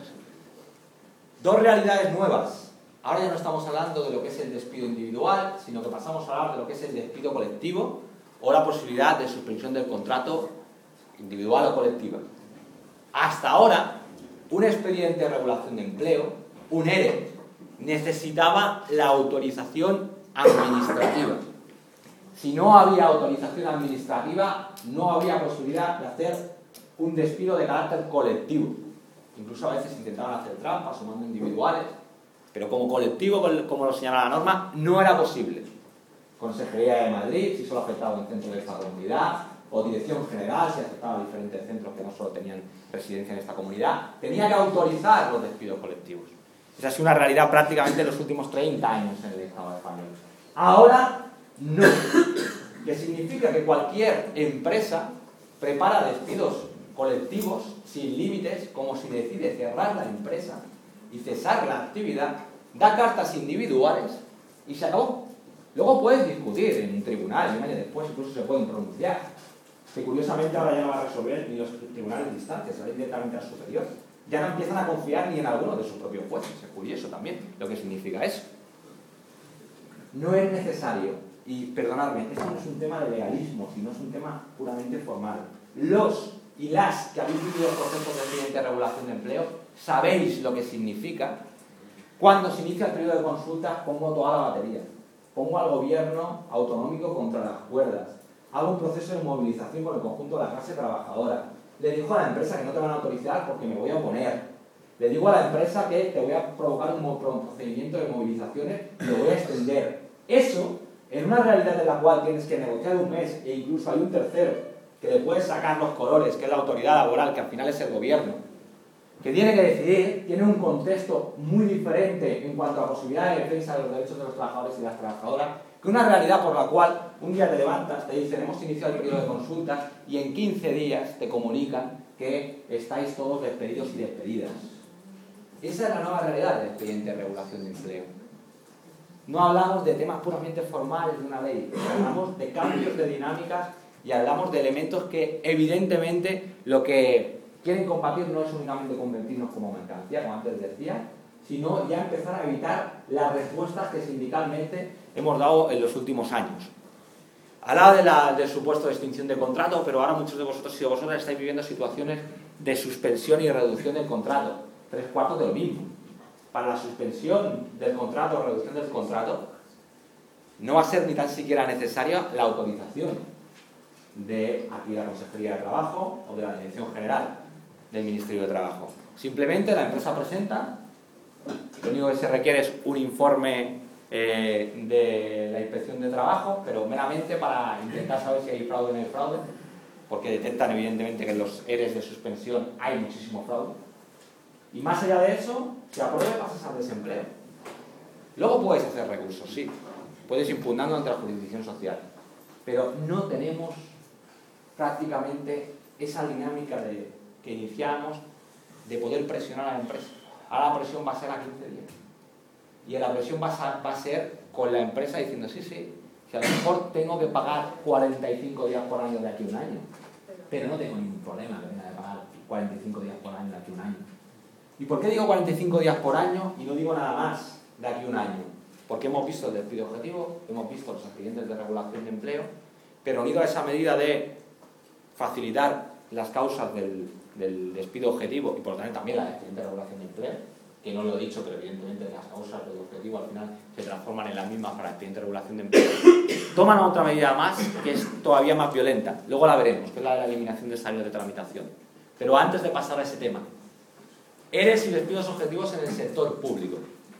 Dos realidades nuevas. Ahora ya no estamos hablando de lo que es el despido individual, sino que pasamos a hablar de lo que es el despido colectivo o la posibilidad de suspensión del contrato individual o colectiva. Hasta ahora, un expediente de regulación de empleo, un E R E, necesitaba la autorización administrativa. Si no había autorización administrativa, no había posibilidad de hacer un despido de carácter colectivo. Incluso a veces intentaban hacer trampas sumando individuales, pero como colectivo, como lo señala la norma, no era posible. Consejería de Madrid, si solo afectaba un centro de esta comunidad, o Dirección General, si afectaba a diferentes centros que no solo tenían residencia en esta comunidad, tenía que autorizar los despidos colectivos. Esa ha sido una realidad prácticamente en los últimos treinta años en el Estado español. Ahora, no. que significa que cualquier empresa prepara despidos colectivos sin límites, como si decide cerrar la empresa y cesar la actividad, da cartas individuales y se acabó. Luego puedes discutir en un tribunal y un año después incluso se pueden pronunciar, que curiosamente ahora ya no va a resolver ni los tribunales de instancia, se va directamente al superior. Ya no empiezan a confiar ni en alguno de sus propios jueces. Es curioso también lo que significa eso. No es necesario, y perdonadme, esto no es un tema de legalismo, sino es un tema puramente formal. Los y las que habéis vivido procesos de expediente de regulación de empleo, sabéis lo que significa. Cuando se inicia el periodo de consulta, pongo toda la batería. Pongo al gobierno autonómico contra las cuerdas. Hago un proceso de movilización con el conjunto de la clase trabajadora. Le digo a la empresa que no te van a autorizar porque me voy a oponer. Le digo a la empresa que te voy a provocar un procedimiento de movilizaciones y lo voy a extender. Eso, en una realidad en la cual tienes que negociar un mes e incluso hay un tercero que le puede sacar los colores, que es la autoridad laboral, que al final es el gobierno, que tiene que decidir, tiene un contexto muy diferente en cuanto a posibilidad de defensa de los derechos de los trabajadores y las trabajadoras, que una realidad por la cual un día te levantas, te dicen hemos iniciado el periodo de consultas y en quince días te comunican que estáis todos despedidos y despedidas. Esa es la nueva realidad del expediente de regulación de empleo. No hablamos de temas puramente formales de una ley, hablamos de cambios de dinámicas y hablamos de elementos que evidentemente lo que quieren combatir no es únicamente convertirnos como mercancía, como antes decía, sino ya empezar a evitar las respuestas que sindicalmente hemos dado en los últimos años. Hablaba de la, del supuesto de extinción de contrato, pero ahora muchos de vosotros y de vosotras estáis viviendo situaciones de suspensión y reducción del contrato, tres cuartos de lo mismo. Para la suspensión del contrato o reducción del contrato no va a ser ni tan siquiera necesaria la autorización de aquí la Consejería de Trabajo o de la Dirección General del Ministerio de Trabajo. Simplemente la empresa presenta, lo único que se requiere es un informe eh, de la Inspección de Trabajo, pero meramente para intentar saber si hay fraude o no hay fraude, porque detectan evidentemente que en los E R E S de suspensión hay muchísimo fraude. Y más allá de eso, si apruebe pasas al desempleo. Luego puedes hacer recursos, sí, puedes ir impugnando ante la jurisdicción social, pero no tenemos prácticamente esa dinámica de, que iniciamos de poder presionar a la empresa. Ahora la presión va a ser a quince días. Y la presión va a, va a ser con la empresa diciendo, sí, sí, que a lo mejor tengo que pagar cuarenta y cinco días por año de aquí a un año, pero no tengo ningún problema que venga de pagar cuarenta y cinco días por año de aquí a un año. ¿Y por qué digo cuarenta y cinco días por año y no digo nada más de aquí a un año? Porque hemos visto el despido objetivo, hemos visto los expedientes de regulación de empleo, pero unido a esa medida de facilitar las causas del, del despido objetivo y por lo tanto también la expediente de regulación de empleo, que no lo he dicho, pero evidentemente las causas del objetivo al final se transforman en las mismas para el expediente de regulación de empleo, toman otra medida más que es todavía más violenta. Luego la veremos, que es la de la eliminación de salarios de tramitación. Pero antes de pasar a ese tema, E R E S y despidos objetivos en el sector público.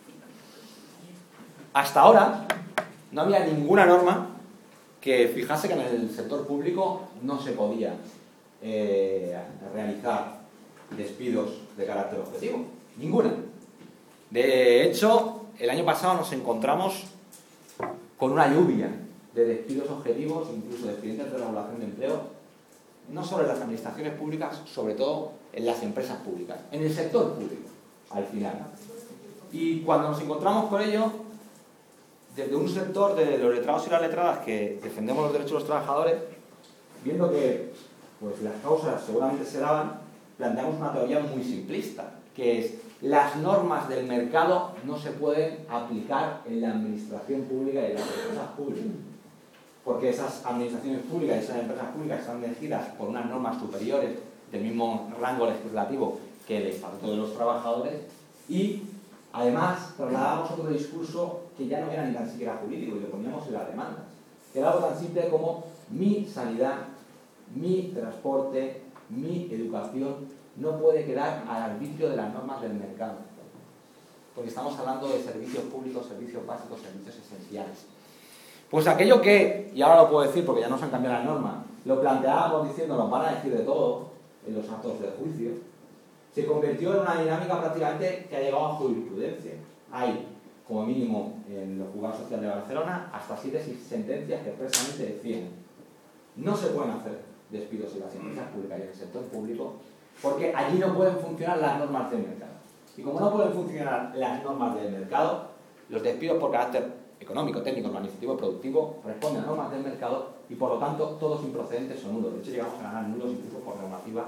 Hasta ahora no había ninguna norma que fijase que en el sector público no se podía eh, realizar despidos de carácter objetivo. Ninguna. De hecho, el año pasado nos encontramos con una lluvia de despidos objetivos, incluso de expedientes de regulación de empleo, no sobre las administraciones públicas, sobre todo en las empresas públicas, en el sector público, al final. Y cuando nos encontramos con ello, desde un sector de los letrados y las letradas que defendemos los derechos de los trabajadores, viendo que pues, las causas seguramente se daban, planteamos una teoría muy simplista, que es las normas del mercado no se pueden aplicar en la administración pública y en las empresas públicas. Porque esas administraciones públicas y esas empresas públicas están regidas por unas normas superiores del mismo rango legislativo que el Estatuto de los Trabajadores y además trasladábamos otro discurso que ya no era ni tan siquiera jurídico y lo poníamos en las demandas, que era algo tan simple como mi sanidad, mi transporte, mi educación no puede quedar al arbitrio de las normas del mercado, porque estamos hablando de servicios públicos, servicios básicos, servicios esenciales. Pues aquello que, y ahora lo puedo decir porque ya nos han cambiado las normas, lo planteábamos diciendo, nos van a decir de todo en los actos de juicio, se convirtió en una dinámica prácticamente que ha llegado a jurisprudencia. Hay como mínimo en los juzgados sociales de Barcelona, hasta siete sentencias que expresamente decían no se pueden hacer despidos en las empresas públicas y en el sector público porque allí no pueden funcionar las normas del mercado. Y como no pueden funcionar las normas del mercado, los despidos por carácter económico, técnico, organizativo y productivo responden a normas del mercado y por lo tanto todos improcedentes son nulos. De hecho llegamos a ganar nulos incluso por normativa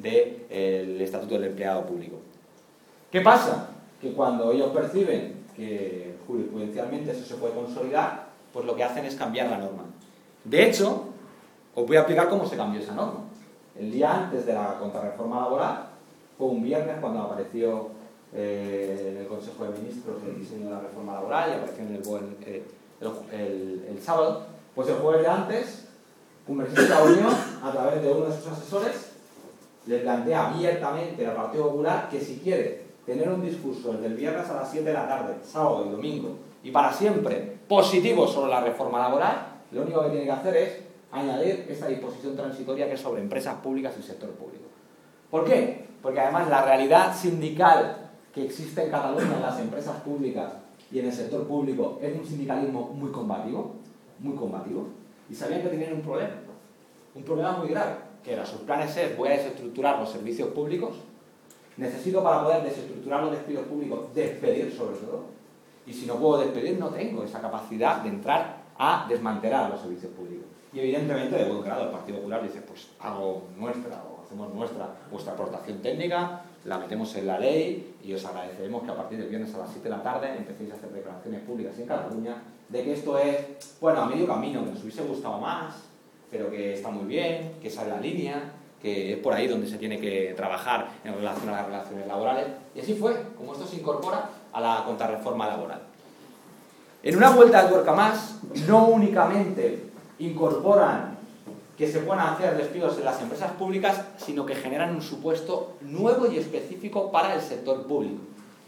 del Estatuto del Empleado Público. ¿Qué pasa? Que cuando ellos perciben que jurisprudencialmente eso se puede consolidar, pues lo que hacen es cambiar la norma. De hecho, os voy a explicar cómo se cambió esa norma. El día antes de la contrarreforma laboral, fue un viernes cuando apareció eh, en el Consejo de Ministros el diseño de la reforma laboral y apareció en el B O E eh, el, el, el sábado, pues el jueves de antes, Convergencia y Unión, a través de uno de sus asesores, le plantea abiertamente al Partido Popular que si quiere tener un discurso desde el viernes a las siete de la tarde, sábado y domingo, y para siempre positivo sobre la reforma laboral, lo único que tiene que hacer es añadir esta disposición transitoria que es sobre empresas públicas y sector público. ¿Por qué? Porque además la realidad sindical que existe en Cataluña en las empresas públicas y en el sector público es un sindicalismo muy combativo, muy combativo, y sabían que tenían un problema, un problema muy grave, que era sus planes es voy a desestructurar los servicios públicos, necesito para poder desestructurar los despidos públicos despedir sobre todo, y si no puedo despedir no tengo esa capacidad de entrar a desmantelar los servicios públicos. Y evidentemente, de buen grado, el Partido Popular dice, pues hago nuestra, o hacemos nuestra, vuestra aportación técnica, la metemos en la ley y os agradeceremos que a partir del viernes a las siete de la tarde empecéis a hacer declaraciones públicas en Cataluña de que esto es, bueno, a medio camino, que nos hubiese gustado más, pero que está muy bien, que esa es la línea, que es por ahí donde se tiene que trabajar en relación a las relaciones laborales. Y así fue, como esto se incorpora a la contrarreforma laboral. En una vuelta de tuerca más, no únicamente incorporan que se puedan hacer despidos en las empresas públicas, sino que generan un supuesto nuevo y específico para el sector público.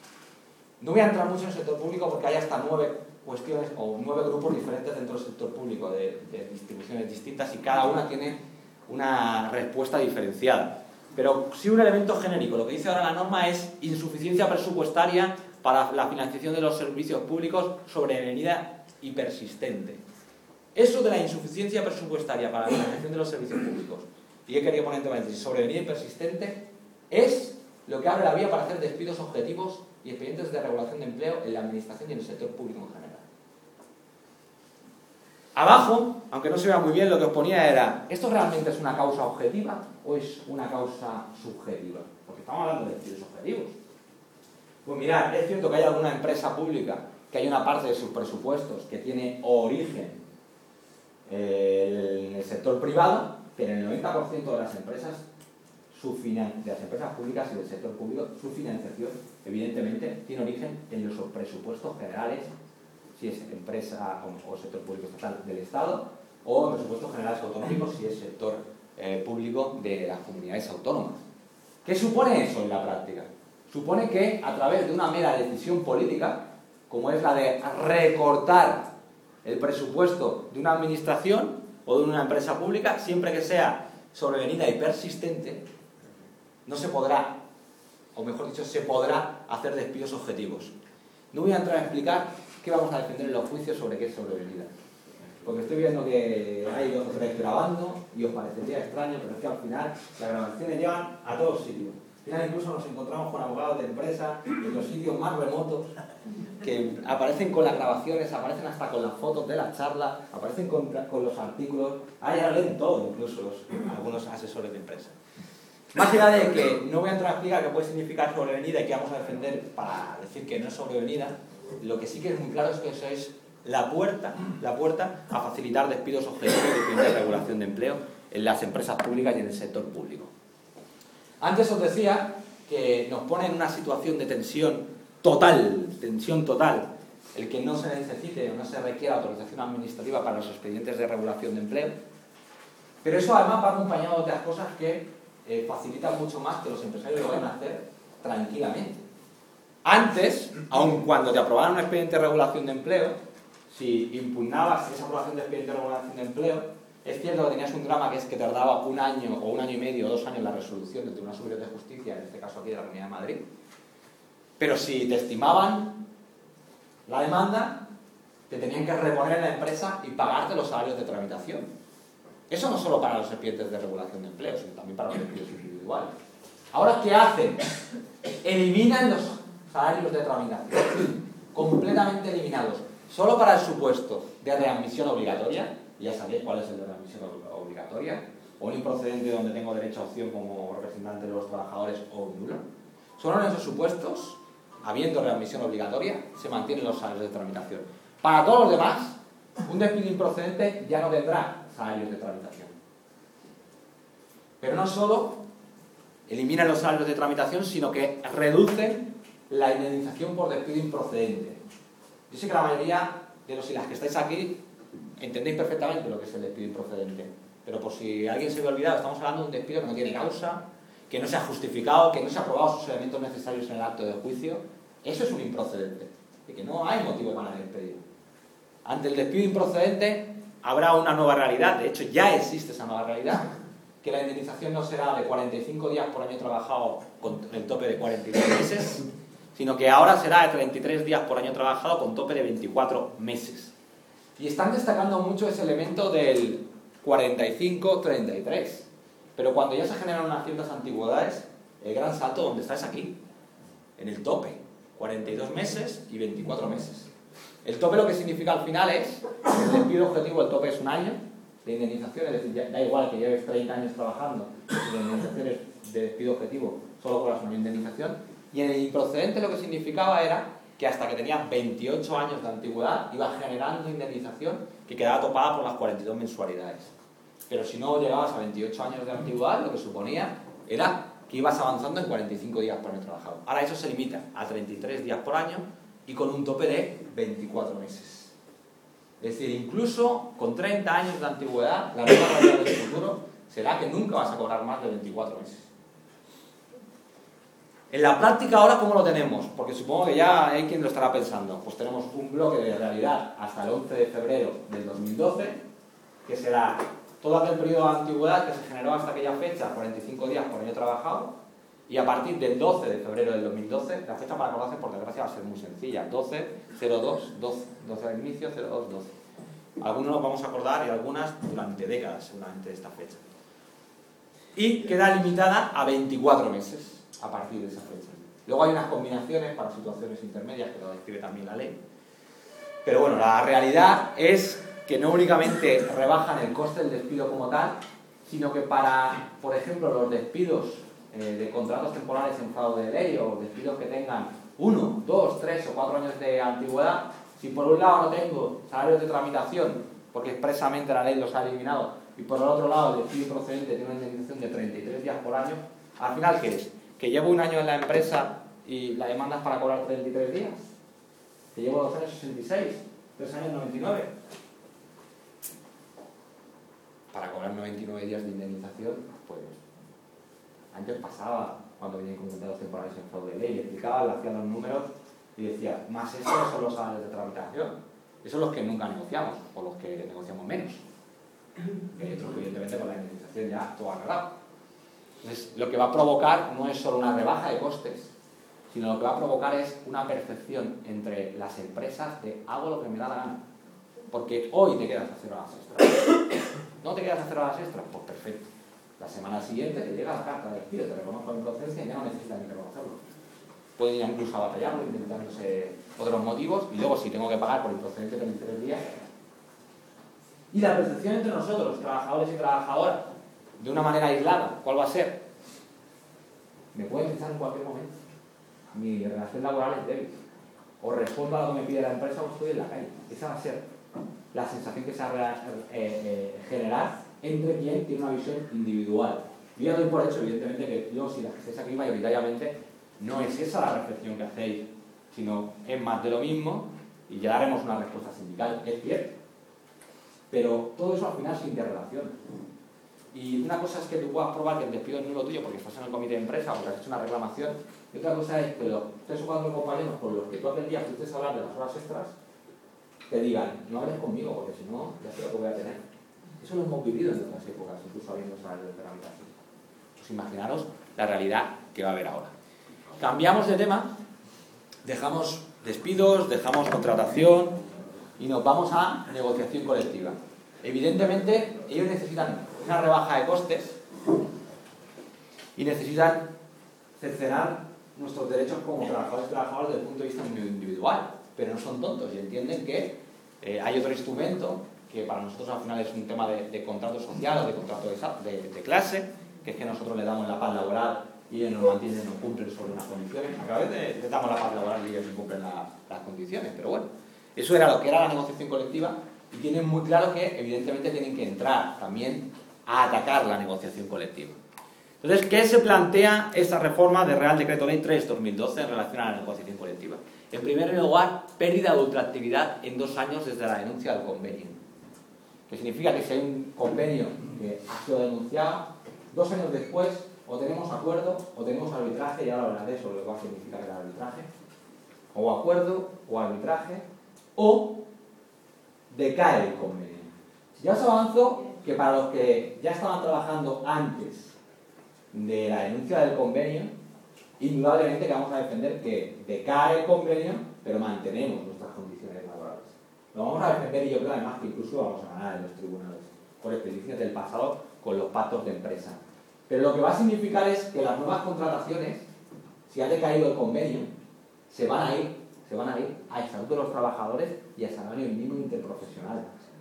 No voy a entrar mucho en el sector público porque hay hasta nueve cuestiones o nueve grupos diferentes dentro del sector público de, de distribuciones distintas y cada una tiene una respuesta diferenciada. Pero sí un elemento genérico. Lo que dice ahora la norma es insuficiencia presupuestaria para la financiación de los servicios públicos sobrevenida y persistente. Eso de la insuficiencia presupuestaria para la financiación de los servicios públicos, y he querido poner entre paréntesis, sobrevenida y persistente, es lo que abre la vía para hacer despidos objetivos y expedientes de regulación de empleo en la administración y en el sector público en general. Abajo, aunque no se vea muy bien, lo que os ponía era, ¿esto realmente es una causa objetiva o es una causa subjetiva? Porque estamos hablando de despidos objetivos. Pues mirad, es cierto que hay alguna empresa pública que hay una parte de sus presupuestos que tiene origen en el sector privado, pero en el noventa por ciento de las empresas, su finan- de las empresas públicas y del sector público, su financiación, evidentemente, tiene origen en los presupuestos generales, si es empresa o, o sector público estatal del Estado, o en presupuestos generales autonómicos, si es sector eh, público de las comunidades autónomas. ¿Qué supone eso en la práctica? Supone que a través de una mera decisión política, como es la de recortar el presupuesto de una administración o de una empresa pública, siempre que sea sobrevenida y persistente, no se podrá, o mejor dicho, se podrá hacer despidos objetivos. No voy a entrar a explicar qué vamos a defender en los juicios sobre qué es sobrevenida, porque estoy viendo que hay dos o tres grabando y os parecería extraño, pero es que al final las grabaciones llevan a todos sitios. Al final incluso nos encontramos con abogados de empresa en los sitios más remotos que aparecen con las grabaciones, aparecen hasta con las fotos de la charla, aparecen con, con los artículos, ahí ya leen todo, incluso los, algunos asesores de empresa. Más allá de que no voy a entrar a explicar qué puede significar sobrevenida y qué vamos a defender para decir que no es sobrevenida, lo que sí que es muy claro es que eso es la puerta, la puerta a facilitar despidos objetivos y de regulación de empleo en las empresas públicas y en el sector público. Antes os decía que nos pone en una situación de tensión total, tensión total, el que no se necesite o no se requiera autorización administrativa para los expedientes de regulación de empleo, pero eso además va acompañado de otras cosas que eh, facilitan mucho más que los empresarios lo vayan a hacer tranquilamente. Antes, aun cuando te aprobaran un expediente de regulación de empleo, si impugnabas esa aprobación de expediente de regulación de empleo, es cierto que tenías un drama que es que tardaba un año o un año y medio o dos años la resolución del Tribunal Superior de Justicia, en este caso aquí de la Comunidad de Madrid. Pero si te estimaban la demanda, te tenían que reponer en la empresa y pagarte los salarios de tramitación. Eso no solo para los expedientes de regulación de empleo, sino también para los despidos individuales. Ahora, ¿qué hacen? Eliminan los salarios de tramitación, completamente eliminados, solo para el supuesto de readmisión obligatoria. Ya sabéis cuál es el de readmisión obligatoria, o un improcedente donde tengo derecho a opción como representante de los trabajadores o nulo. Solo en esos supuestos, habiendo readmisión obligatoria, se mantienen los salarios de tramitación. Para todos los demás, un despido improcedente ya no tendrá salarios de tramitación. Pero no solo eliminan los salarios de tramitación, sino que reducen la indemnización por despido improcedente. Yo sé que la mayoría de los y las que estáis aquí entendéis perfectamente lo que es el despido improcedente, pero por si alguien se había olvidado, estamos hablando de un despido que no tiene causa, que no se ha justificado, que no se ha probado sus elementos necesarios en el acto de juicio. Eso es un improcedente, y que no hay motivo para despedir. Ante el despido improcedente habrá una nueva realidad, de hecho ya existe esa nueva realidad, que la indemnización no será de cuarenta y cinco días por año trabajado con el tope de cuarenta y tres meses, sino que ahora será de treinta y tres días por año trabajado con tope de veinticuatro meses. Y están destacando mucho ese elemento del cuarenta y cinco treinta y tres. Pero cuando ya se generan unas ciertas antigüedades, el gran salto donde está es aquí, en el tope. cuarenta y dos meses y veinticuatro meses. El tope lo que significa al final es, el despido objetivo, el tope es un año de indemnización, es decir, da igual que lleves treinta años trabajando, si la indemnización es de despido objetivo, solo cobras una indemnización. Y en el improcedente lo que significaba era que hasta que tenía veintiocho años de antigüedad iba generando indemnización que quedaba topada por las cuarenta y dos mensualidades. Pero si no llegabas a veintiocho años de antigüedad, lo que suponía era que ibas avanzando en cuarenta y cinco días por año trabajado. Ahora eso se limita a treinta y tres días por año y con un tope de veinticuatro meses. Es decir, incluso con treinta años de antigüedad, la nueva realidad del futuro será que nunca vas a cobrar más de veinticuatro meses. En la práctica ahora, ¿cómo lo tenemos? Porque supongo que ya hay quien lo estará pensando. Pues tenemos un bloque de realidad hasta el once de febrero del dos mil doce, que será todo aquel periodo de antigüedad que se generó hasta aquella fecha, cuarenta y cinco días por año trabajado, y a partir del doce de febrero del dos mil doce, la fecha para acordarse por desgracia va a ser muy sencilla, doce cero dos doce, doce al inicio, cero dos doce. Algunos nos vamos a acordar y algunas durante décadas seguramente de esta fecha. Y queda limitada a veinticuatro meses a partir de esa fecha. Luego hay unas combinaciones para situaciones intermedias que lo describe también la ley. Pero bueno, la realidad es que no únicamente rebajan el coste del despido como tal, sino que para, por ejemplo, los despidos eh, de contratos temporales en fraude de ley o despidos que tengan uno, dos, tres o cuatro años de antigüedad, si por un lado no tengo salarios de tramitación, porque expresamente la ley los ha eliminado, y por el otro lado el despido procedente tiene una indemnización de treinta y tres días por año, al final, ¿qué es? ¿Que llevo un año en la empresa y la demanda es para cobrar treinta y tres días? ¿Que llevo dos años sesenta y seis? ¿Tres años noventa y nueve? Para cobrar noventa y nueve días de indemnización, pues antes pasaba cuando venían con contratos temporales en fraude de ley, le explicaban, le hacían los números y decía, más estos son los salarios de tramitación. Esos son los que nunca negociamos, o los que negociamos menos. Y hay otros que evidentemente con la indemnización ya todo arreglado. Entonces, lo que va a provocar no es solo una rebaja de costes, sino lo que va a provocar es una percepción entre las empresas de hago lo que me da la gana. Porque hoy te quedas a hacer horas extras. ¿No te quedas a hacer horas extras? Pues perfecto. La semana siguiente te llega la carta de despido, te reconozco la improcedencia y ya no necesitas ni reconocerlo. Pueden ir incluso a batallarlo, intentándose otros motivos, y luego si tengo que pagar por improcedente treinta y tres días. Y la percepción entre nosotros, los trabajadores y trabajadoras, de una manera aislada, ¿cuál va a ser? Me pueden echar en cualquier momento. Mi relación laboral es débil. O respondo a lo que me pide la empresa o estoy en la calle. Esa va a ser la sensación que se va a eh, eh, generar entre quien tiene una visión individual. Yo ya doy por hecho, evidentemente, que yo, si las que estáis aquí mayoritariamente, no es esa la reflexión que hacéis, sino es más de lo mismo y ya daremos una respuesta sindical, es cierto. Pero todo eso al final se interrelaciona. Y una cosa es que tú puedas probar que el despido es nulo tuyo porque estás en el comité de empresa o porque has hecho una reclamación, y otra cosa es que los tres o cuatro compañeros con los que tú aquel día fuiste a hablar de las horas extras te digan, no hables conmigo porque si no, ya sé lo que voy a tener. Eso lo hemos vivido en otras épocas, incluso habiendo salarios de tramitación. Pues imaginaros la realidad que va a haber ahora. Cambiamos de tema, dejamos despidos, dejamos contratación y nos vamos a negociación colectiva. Evidentemente, ellos necesitan una rebaja de costes y necesitan cercenar nuestros derechos como trabajadores y trabajadoras desde el punto de vista individual, pero no son tontos y entienden que eh, hay otro instrumento que para nosotros al final es un tema de, de contrato social o de contrato de, de, de clase, que es que nosotros le damos la paz laboral y ellos nos mantienen, nos cumplen sobre unas condiciones. A través de, les damos la paz laboral y ellos nos cumplen la, las condiciones, pero bueno, eso era lo que era la negociación colectiva y tienen muy claro que evidentemente tienen que entrar también a atacar la negociación colectiva. Entonces, ¿qué se plantea esta reforma de Real Decreto Ley tres barra dos mil doce en relación a la negociación colectiva? En primer lugar, pérdida de ultraactividad en dos años desde la denuncia del convenio. Que significa que si hay un convenio que ha sido denunciado, dos años después o tenemos acuerdo o tenemos arbitraje, y ahora hablaré sobre lo que va a significar el arbitraje, o acuerdo o arbitraje, o decae el convenio. Ya os avanzo que para los que ya estaban trabajando antes de la denuncia del convenio, indudablemente que vamos a defender que decae el convenio, pero mantenemos nuestras condiciones laborales. Lo vamos a defender y yo creo además que incluso vamos a ganar en los tribunales por experiencias del pasado con los pactos de empresa. Pero lo que va a significar es que las nuevas contrataciones, si ha decaído el convenio, se van a ir, se van a ir a estatuto de los trabajadores y a salario mínimo interprofesional.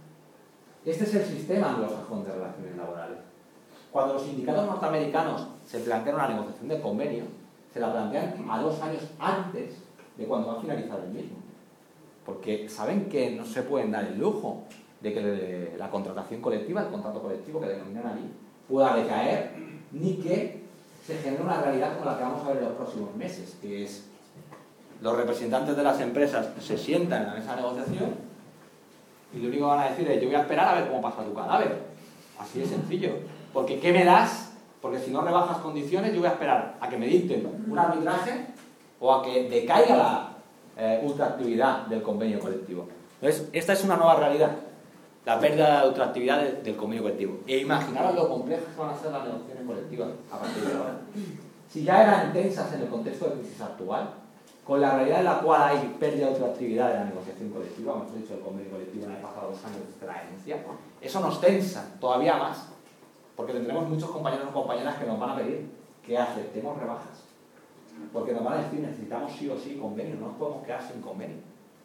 Este es el sistema anglosajón de relaciones laborales. Cuando los sindicatos norteamericanos se plantean una negociación de convenio, se la plantean a dos años antes de cuando va a finalizar el mismo. Porque saben que no se pueden dar el lujo de que la contratación colectiva, el contrato colectivo que denominan allí, pueda decaer, ni que se genere una realidad como la que vamos a ver en los próximos meses, que es los representantes de las empresas se sientan en la mesa de negociación y lo único que van a decir es: yo voy a esperar a ver cómo pasa tu cadáver. Así de sencillo. Porque ¿qué me das? Porque si no rebajas condiciones, yo voy a esperar a que me dicten un arbitraje o a que decaiga la eh, ultraactividad del convenio colectivo. Entonces, esta es una nueva realidad, la pérdida de ultraactividad de, del convenio colectivo. E imaginaros lo complejas que van a ser las negociaciones colectivas a partir de ahora. Si ya eran intensas en el contexto de crisis actual, con la realidad en la cual hay pérdida de ultraactividad de la negociación colectiva, hemos dicho el convenio colectivo en el pasado dos años desde la denuncia, eso nos tensa todavía más. Porque tendremos muchos compañeros o compañeras que nos van a pedir que aceptemos rebajas. Porque nos van a decir: necesitamos sí o sí convenio, no nos podemos quedar sin convenio.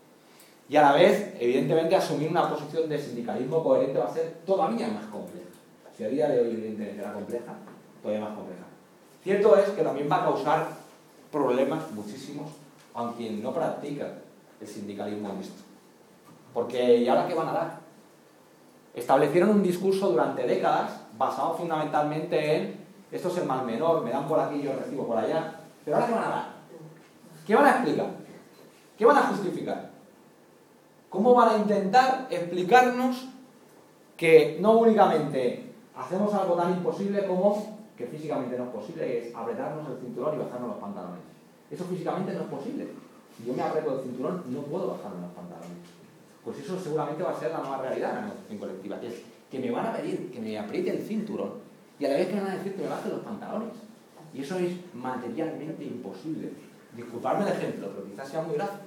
Y a la vez, evidentemente, asumir una posición de sindicalismo coherente va a ser todavía más compleja. Si a día de hoy evidentemente era compleja, todavía más compleja. Cierto es que también va a causar problemas muchísimos a quien no practica el sindicalismo mixto. Porque ¿y ahora qué van a dar? Establecieron un discurso durante décadas basado fundamentalmente en esto es el mal menor, me dan por aquí, yo recibo por allá. ¿Pero ahora qué van a dar? ¿Qué van a explicar? ¿Qué van a justificar? ¿Cómo van a intentar explicarnos que no únicamente hacemos algo tan imposible como, que físicamente no es posible, que es apretarnos el cinturón y bajarnos los pantalones? Eso físicamente no es posible. Si yo me aprieto el cinturón, no puedo bajarme los pantalones. Pues eso seguramente va a ser la nueva realidad de la negociación colectiva, que es que me van a pedir que me apriete el cinturón y a la vez que me van a decir que me baje los pantalones. Y eso es materialmente imposible. Disculpadme el ejemplo, pero quizás sea muy grave.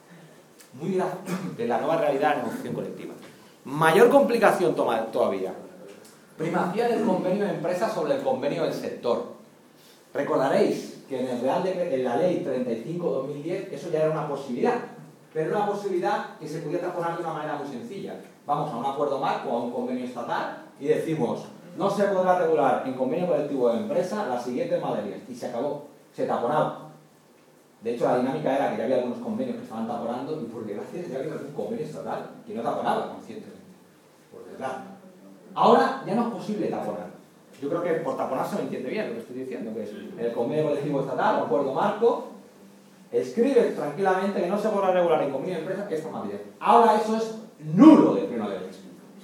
Muy grave de la nueva realidad de la negociación colectiva. Mayor complicación todavía. Primacía del convenio de empresa sobre el convenio del sector. Recordaréis que en, el Real de, en la ley treinta y cinco barra dos mil diez eso ya era una posibilidad. Pero era una posibilidad que se podía transformar de una manera muy sencilla. Vamos a un acuerdo marco, a un convenio estatal y decimos: no se podrá regular en convenio colectivo de empresa las siguientes materias. Y se acabó, se taponaba. De hecho, la dinámica era que ya había algunos convenios que estaban taponando y por desgracia ya había algún convenio estatal que no taponaba conscientemente. Por desgracia. Ahora ya no es posible taponar. Yo creo que por taponar se me entiende bien lo que estoy diciendo, que es el convenio colectivo estatal, un acuerdo marco, escribe tranquilamente que no se podrá regular en convenio de empresa esta materia. Ahora eso es nulo de pleno derecho.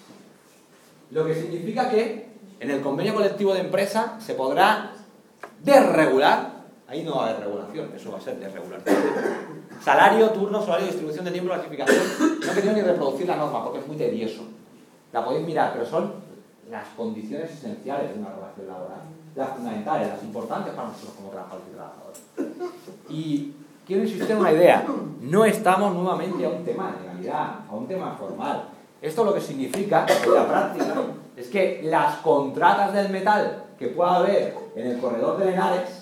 Lo que significa que en el convenio colectivo de empresa se podrá desregular. Ahí no va a haber regulación, eso va a ser desregulación. Salario, turno, salario, distribución de tiempo, clasificación. No he querido ni reproducir la norma porque es muy tedioso. La podéis mirar, pero son las condiciones esenciales de una relación laboral. Las fundamentales, las importantes para nosotros como trabajadores y trabajadoras. Y quiero insistir en una idea. No estamos nuevamente a un tema de legalidad, a un tema formal. Esto lo que significa, en la práctica, es que las contratas del metal que pueda haber en el corredor de Henares,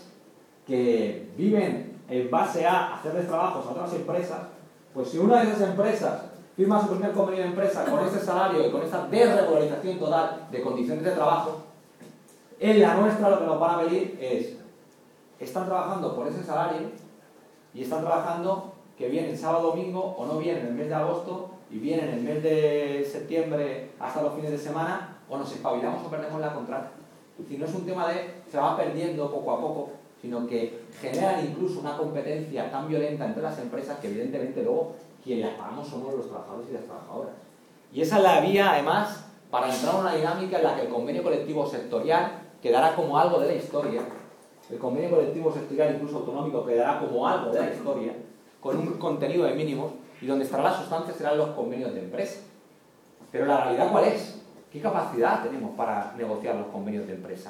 que viven en base a hacerles trabajos a otras empresas, pues si una de esas empresas firma su primer convenio de empresa con ese salario y con esa desregularización total de condiciones de trabajo, en la nuestra lo que nos van a pedir es, están trabajando por ese salario y están trabajando que vienen sábado, domingo o no vienen en el mes de agosto y vienen en el mes de septiembre hasta los fines de semana, o nos espabilamos o perdemos la contrata. Si no es un tema de se va perdiendo poco a poco, sino que generan incluso una competencia tan violenta entre las empresas que evidentemente luego quienes las pagamos somos los trabajadores y las trabajadoras. Y esa es la vía, además, para entrar en una dinámica en la que el convenio colectivo sectorial quedará como algo de la historia, el convenio colectivo sectorial incluso autonómico quedará como algo de la historia, con un contenido de mínimos, y donde estará la sustancia serán los convenios de empresa. Pero la realidad, ¿cuál es? ¿Qué capacidad tenemos para negociar los convenios de empresa?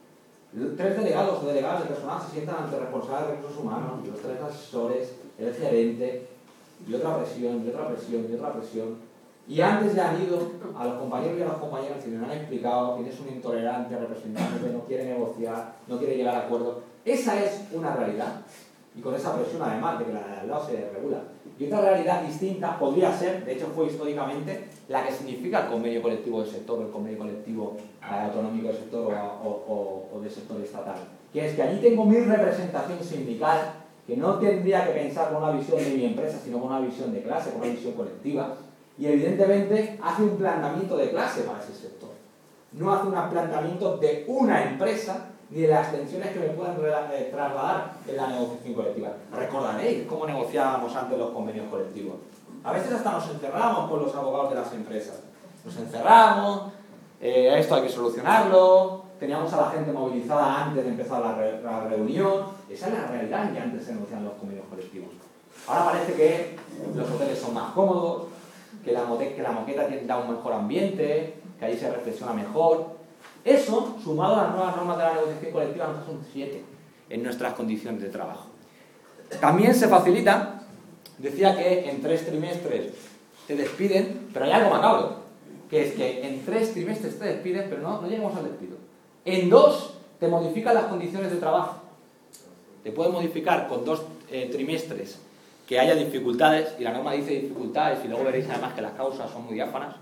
Tres delegados o delegadas de personal se sientan ante el responsable de recursos humanos, los tres asesores, el gerente, y otra presión, y otra presión, y otra presión. Y antes ya han ido a los compañeros y a las compañeras y les han explicado quién es un intolerante representante que no quiere negociar, no quiere llegar a acuerdos. Esa es una realidad. Y con esa presión, además, de que la de al lado se regula. Y otra realidad distinta podría ser, de hecho fue históricamente, la que significa el convenio colectivo del sector, o el convenio colectivo eh, autonómico del sector o, o, o del sector estatal. Que es que allí tengo mi representación sindical, que no tendría que pensar con una visión de mi empresa, sino con una visión de clase, con una visión colectiva, y evidentemente hace un planteamiento de clase para ese sector. No hace un planteamiento de una empresa, ni de las tensiones que me puedan trasladar en la negociación colectiva. Recordaréis cómo negociábamos antes los convenios colectivos. A veces hasta nos encerrábamos con los abogados de las empresas. Nos encerramos, eh, esto hay que solucionarlo, teníamos a la gente movilizada antes de empezar la, re la reunión. Esa es la realidad en que antes se negociaban los convenios colectivos. Ahora parece que los hoteles son más cómodos, que la, que la moqueta da un mejor ambiente, que ahí se reflexiona mejor. Eso, sumado a las nuevas normas de la negociación colectiva, nos hace un siete en nuestras condiciones de trabajo. También se facilita, decía que en tres trimestres te despiden, pero hay algo macabro, que es que en tres trimestres te despiden, pero no, no llegamos al despido. En dos te modifican las condiciones de trabajo. Te pueden modificar con dos eh, trimestres que haya dificultades, y la norma dice dificultades, y luego veréis además que las causas son muy diáfanas.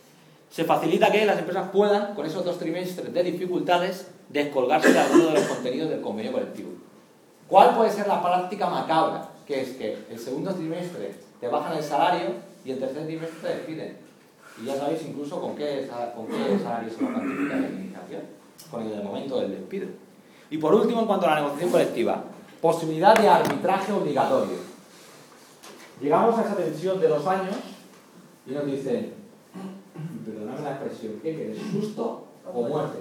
Se facilita que las empresas puedan, con esos dos trimestres de dificultades, descolgarse de alguno de los contenidos del convenio colectivo. ¿Cuál puede ser la práctica macabra? Que es que el segundo trimestre te bajan el salario y el tercer trimestre te despiden. Y ya sabéis incluso con qué, con qué salario se va a cuantificar la indemnización, con el del momento del despido. Y por último, en cuanto a la negociación colectiva, posibilidad de arbitraje obligatorio. Llegamos a esa tensión de dos años y nos dicen, perdóname la expresión, ¿qué quieres? ¿Susto o muerte?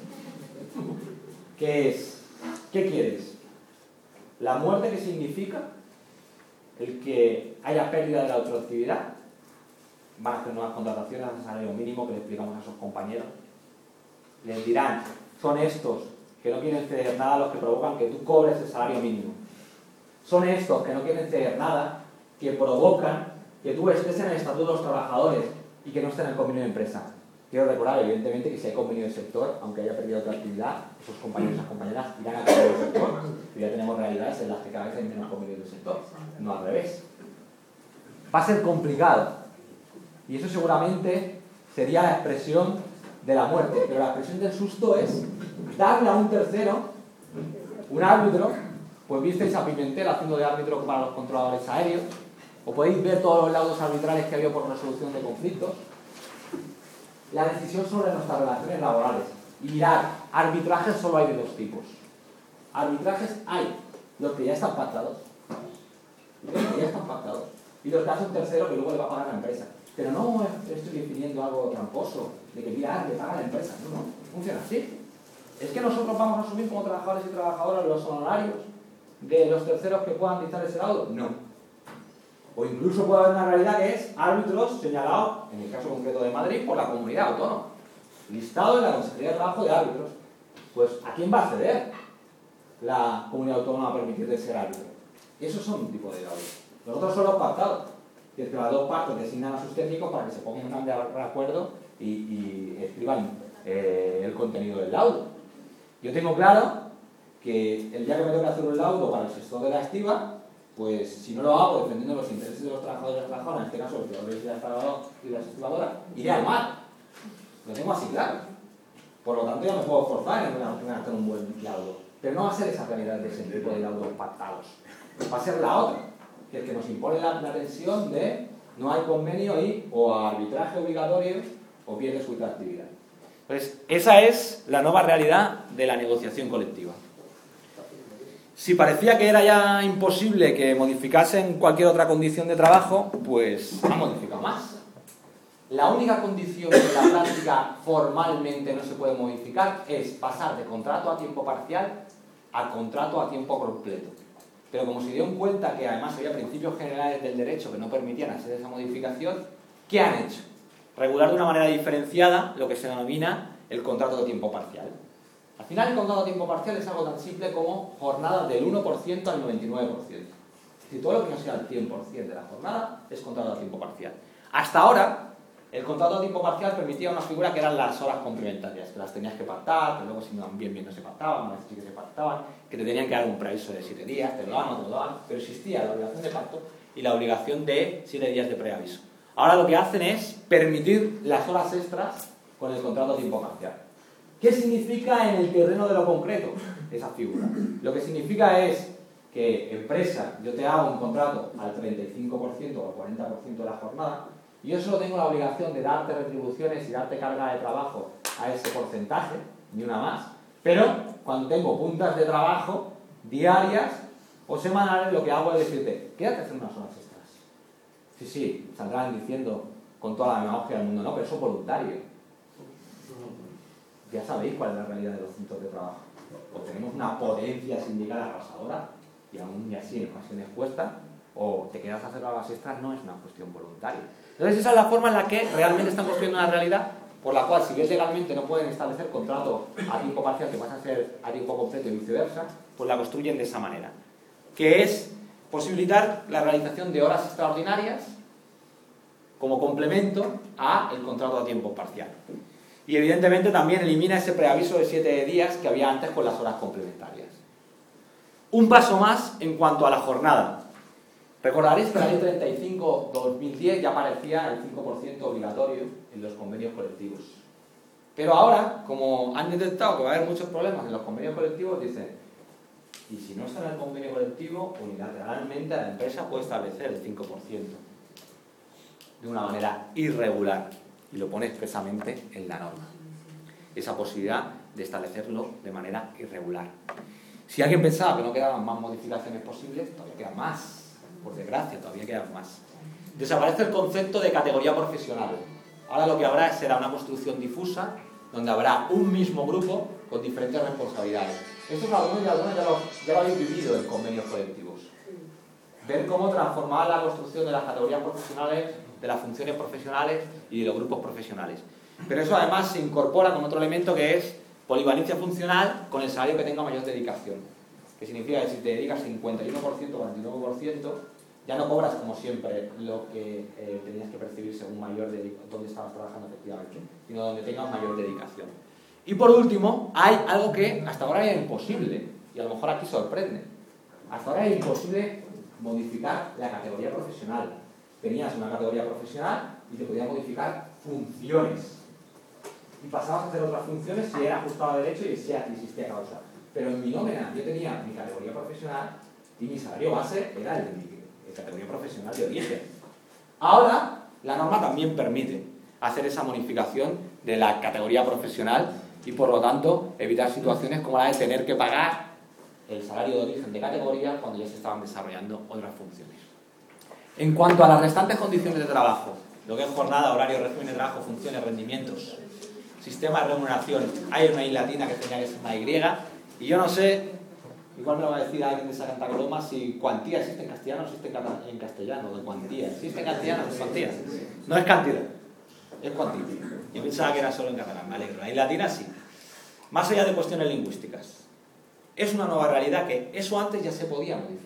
¿Qué es? ¿Qué quieres? ¿La muerte que significa el que haya pérdida de la ultraactividad? Van a hacer nuevas contrataciones a salario mínimo que le explicamos a sus compañeros. Les dirán, son estos que no quieren ceder nada los que provocan que tú cobres el salario mínimo. Son estos que no quieren ceder nada que provocan que tú estés en el estatuto de los trabajadores y que no esté en el convenio de empresa. Quiero recordar, evidentemente, que si hay convenio de sector, aunque haya perdido otra actividad, esos compañeros y esas compañeras irán a convenio de sector. Y ya tenemos realidades en las que cada vez hay menos convenios de sector, no al revés. Va a ser complicado. Y eso seguramente sería la expresión de la muerte. Pero la expresión del susto es darle a un tercero, un árbitro, pues visteis a Pimentel haciendo de árbitro para los controladores aéreos, o podéis ver todos los laudos arbitrales que ha habido por resolución de conflictos. La decisión sobre nuestras relaciones laborales. Y mirad, arbitrajes solo hay de dos tipos. Arbitrajes hay los que ya están pactados, los que ya están pactados, y los que hace un tercero que luego le va a pagar a la empresa. Pero no estoy definiendo algo tramposo, de que mira, le paga a la empresa. No, no, funciona así. Es que nosotros vamos a asumir como trabajadores y trabajadoras los honorarios de los terceros que puedan dictar ese laudo. No. O incluso puede haber una realidad que es árbitros señalados, en el caso concreto de Madrid, por la comunidad autónoma. Listado en la Consejería de Trabajo de árbitros. Pues, ¿a quién va a ceder la comunidad autónoma a permitir de ser árbitro? Y esos son un tipo de laudo. Los otros son los pactados, que es que las dos partes designan a sus técnicos para que se pongan de acuerdo y, y escriban eh, el contenido del laudo. Yo tengo claro que el día que me toque hacer un laudo para el sector de la estiba, pues si no lo hago defendiendo los intereses de los trabajadores y las trabajadoras, en este caso los trabajadores y las estibadoras, iré al mar. Lo tengo así claro. Por lo tanto, ya me puedo forzar en hacer un buen laudo. Pero no va a ser esa realidad de ese tipo de laudos pactados. Va a ser la otra, que es que nos impone la, la tensión de no hay convenio y o arbitraje obligatorio o pierde su ultraactividad. Pues esa es la nueva realidad de la negociación colectiva. Si parecía que era ya imposible que modificasen cualquier otra condición de trabajo, pues han modificado más. La única condición que en la práctica formalmente no se puede modificar es pasar de contrato a tiempo parcial a contrato a tiempo completo. Pero como se dieron cuenta que además había principios generales del derecho que no permitían hacer esa modificación, ¿qué han hecho? Regular de una manera diferenciada lo que se denomina el contrato de tiempo parcial. Al final el contrato de tiempo parcial es algo tan simple como jornadas del uno por ciento al noventa y nueve por ciento. Es decir, todo lo que no sea el cien por ciento de la jornada es contrato de tiempo parcial. Hasta ahora, el contrato de tiempo parcial permitía una figura que eran las horas complementarias, que las tenías que pactar, que luego si no iban bien, bien no se pactaban, una vez sí que se pactaban, que te tenían que dar un preaviso de siete días, te lo daban o no te lo daban, pero existía la obligación de pacto y la obligación de siete días de preaviso. Ahora lo que hacen es permitir las horas extras con el contrato de tiempo parcial. ¿Qué significa en el terreno de lo concreto esa figura? Lo que significa es que, empresa, yo te hago un contrato al treinta y cinco por ciento o al cuarenta por ciento de la jornada, y yo solo tengo la obligación de darte retribuciones y darte carga de trabajo a ese porcentaje, ni una más, pero cuando tengo puntas de trabajo diarias o semanales, lo que hago es decirte, quédate a hacer unas horas extras. Sí, sí, saldrán diciendo con toda la demagogia del mundo, no, pero eso es voluntario. Ya sabéis cuál es la realidad de los centros de trabajo. O tenemos una potencia sindical arrasadora, y aún y así en ocasiones cuesta, o te quedas a hacer horas extras, no es una cuestión voluntaria. Entonces esa es la forma en la que realmente están construyendo una realidad por la cual, si bien legalmente no pueden establecer contrato a tiempo parcial que pasa a ser a tiempo completo y viceversa, pues la construyen de esa manera, que es posibilitar la realización de horas extraordinarias como complemento a el contrato a tiempo parcial. Y evidentemente también elimina ese preaviso de siete días que había antes con las horas complementarias. Un paso más en cuanto a la jornada. Recordaréis que la ley treinta y cinco barra dos mil diez ya aparecía el cinco por ciento obligatorio en los convenios colectivos. Pero ahora, como han detectado que va a haber muchos problemas en los convenios colectivos, dicen, y si no está en el convenio colectivo, unilateralmente la empresa puede establecer el cinco por ciento de una manera irregular, y lo pone expresamente en la norma. Esa posibilidad de establecerlo de manera irregular. Si alguien pensaba que no quedaban más modificaciones posibles, todavía quedan más. Por desgracia, todavía quedan más. Desaparece el concepto de categoría profesional. Ahora lo que habrá será una construcción difusa, donde habrá un mismo grupo con diferentes responsabilidades. Esto es algunos y algunas ya lo, ya lo habéis vivido en convenios colectivos. Ver cómo transformar la construcción de las categorías profesionales, de las funciones profesionales y de los grupos profesionales. Pero eso además se incorpora con otro elemento que es polivalencia funcional con el salario que tenga mayor dedicación. Que significa que si te dedicas cincuenta y uno por ciento o cuarenta y nueve por ciento, ya no cobras como siempre lo que eh, tenías que percibir según mayor donde estabas trabajando efectivamente, sino donde tengas mayor dedicación. Y por último, hay algo que hasta ahora era imposible, y a lo mejor aquí sorprende. Hasta ahora era imposible modificar la categoría profesional. Tenías una categoría profesional y te podías modificar funciones. Y pasabas a hacer otras funciones si era ajustado a derecho y si existía causa. Pero en mi nómina yo tenía mi categoría profesional y mi salario base era el de mi categoría profesional de origen. Ahora, la norma también permite hacer esa modificación de la categoría profesional y, por lo tanto, evitar situaciones como la de tener que pagar el salario de origen de categoría cuando ya se estaban desarrollando otras funciones. En cuanto a las restantes condiciones de trabajo, lo que es jornada, horario, régimen de trabajo, funciones, rendimientos, sistema de remuneración, hay una I latina que tenía que ser una Y, y yo no sé, igual me lo va a decir alguien de esa Santa Coloma, si cuantía existe en castellano o existe en castellano, de cuantía. ¿Existe en castellano o es cuantía? No es cantidad, es cuantía. Yo pensaba que era solo en catalán, me alegro. La I latina sí. Más allá de cuestiones lingüísticas. Es una nueva realidad que eso antes ya se podía modificar.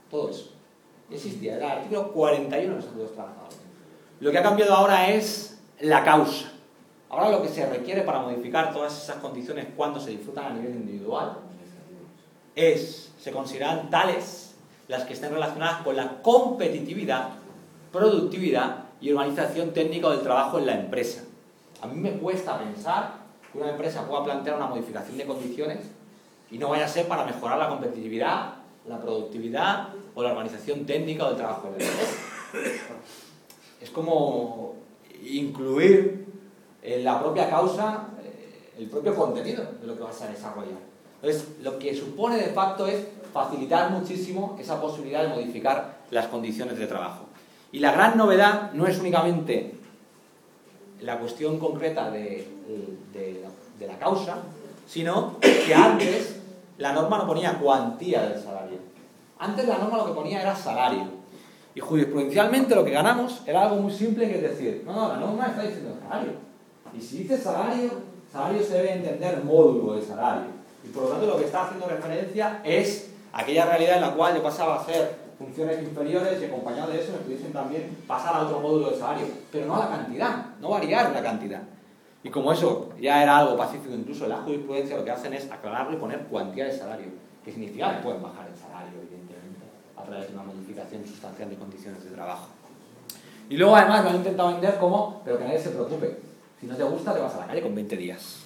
todo eso. Existía, era el artículo cuarenta y uno del Estatuto de los Trabajadores. Lo que ha cambiado ahora es la causa. Ahora lo que se requiere para modificar todas esas condiciones cuando se disfrutan a nivel individual es, se consideran tales las que estén relacionadas con la competitividad, productividad y organización técnica del trabajo en la empresa. A mí me cuesta pensar que una empresa pueda plantear una modificación de condiciones y no vaya a ser para mejorar la competitividad, la productividad o la organización técnica del trabajo en la empresa. Es como incluir en la propia causa el propio contenido de lo que vas a desarrollar. Entonces, lo que supone de facto es facilitar muchísimo esa posibilidad de modificar las condiciones de trabajo. Y la gran novedad no es únicamente la cuestión concreta de, de, la, de la causa, sino que antes la norma no ponía cuantía del salario. Antes la norma lo que ponía era salario. Y jurisprudencialmente lo que ganamos era algo muy simple, que es decir, no, no, la norma está diciendo salario. Y si dice salario, salario se debe entender módulo de salario. Y por lo tanto lo que está haciendo referencia es aquella realidad en la cual yo pasaba a hacer funciones inferiores y acompañado de eso me pudiesen también pasar a otro módulo de salario. Pero no a la cantidad, no variar la cantidad. Y como eso ya era algo pacífico incluso en la jurisprudencia, lo que hacen es aclararlo y poner cuantía de salario. Que significa que pueden bajar el salario, evidentemente, a través de una modificación sustancial de condiciones de trabajo. Y luego además lo han intentado vender como, pero que nadie se preocupe. Si no te gusta, te vas a la calle con veinte días.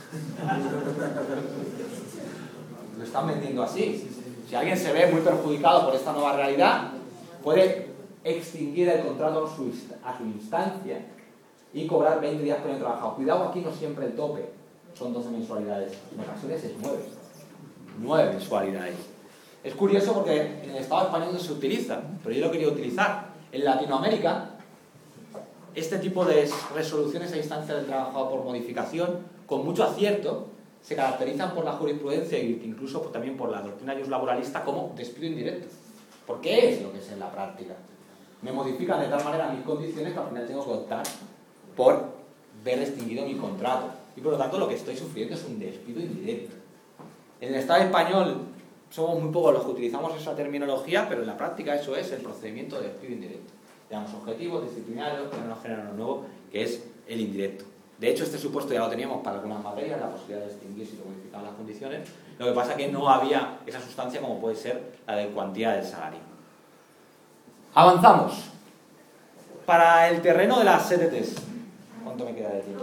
Lo están vendiendo así. Si alguien se ve muy perjudicado por esta nueva realidad, puede extinguir el contrato a su, a su instancia y cobrar veinte días por el trabajado. Cuidado, aquí no siempre el tope son doce mensualidades. En ocasiones es nueve. nueve mensualidades. Es curioso porque en el Estado español no se utiliza, pero yo lo quería utilizar. En Latinoamérica, este tipo de resoluciones a instancia del trabajador por modificación, con mucho acierto, se caracterizan por la jurisprudencia e incluso también por la doctrina laboralista como despido indirecto. ¿Por qué es lo que es en la práctica? Me modifican de tal manera mis condiciones que al final tengo que optar por ver extinguido mi contrato. Y por lo tanto lo que estoy sufriendo es un despido indirecto. En el Estado español somos muy pocos los que utilizamos esa terminología, pero en la práctica eso es el procedimiento de despido indirecto. Tenemos objetivos disciplinarios, pero nos genera uno nuevo, que es el indirecto. De hecho, este supuesto ya lo teníamos para algunas materias, la posibilidad de extinguir si se modificaban las condiciones. Lo que pasa es que no había esa sustancia como puede ser la de cuantía del salario. Avanzamos. Para el terreno de las C T Ts. ¿Cuánto me queda de tiempo?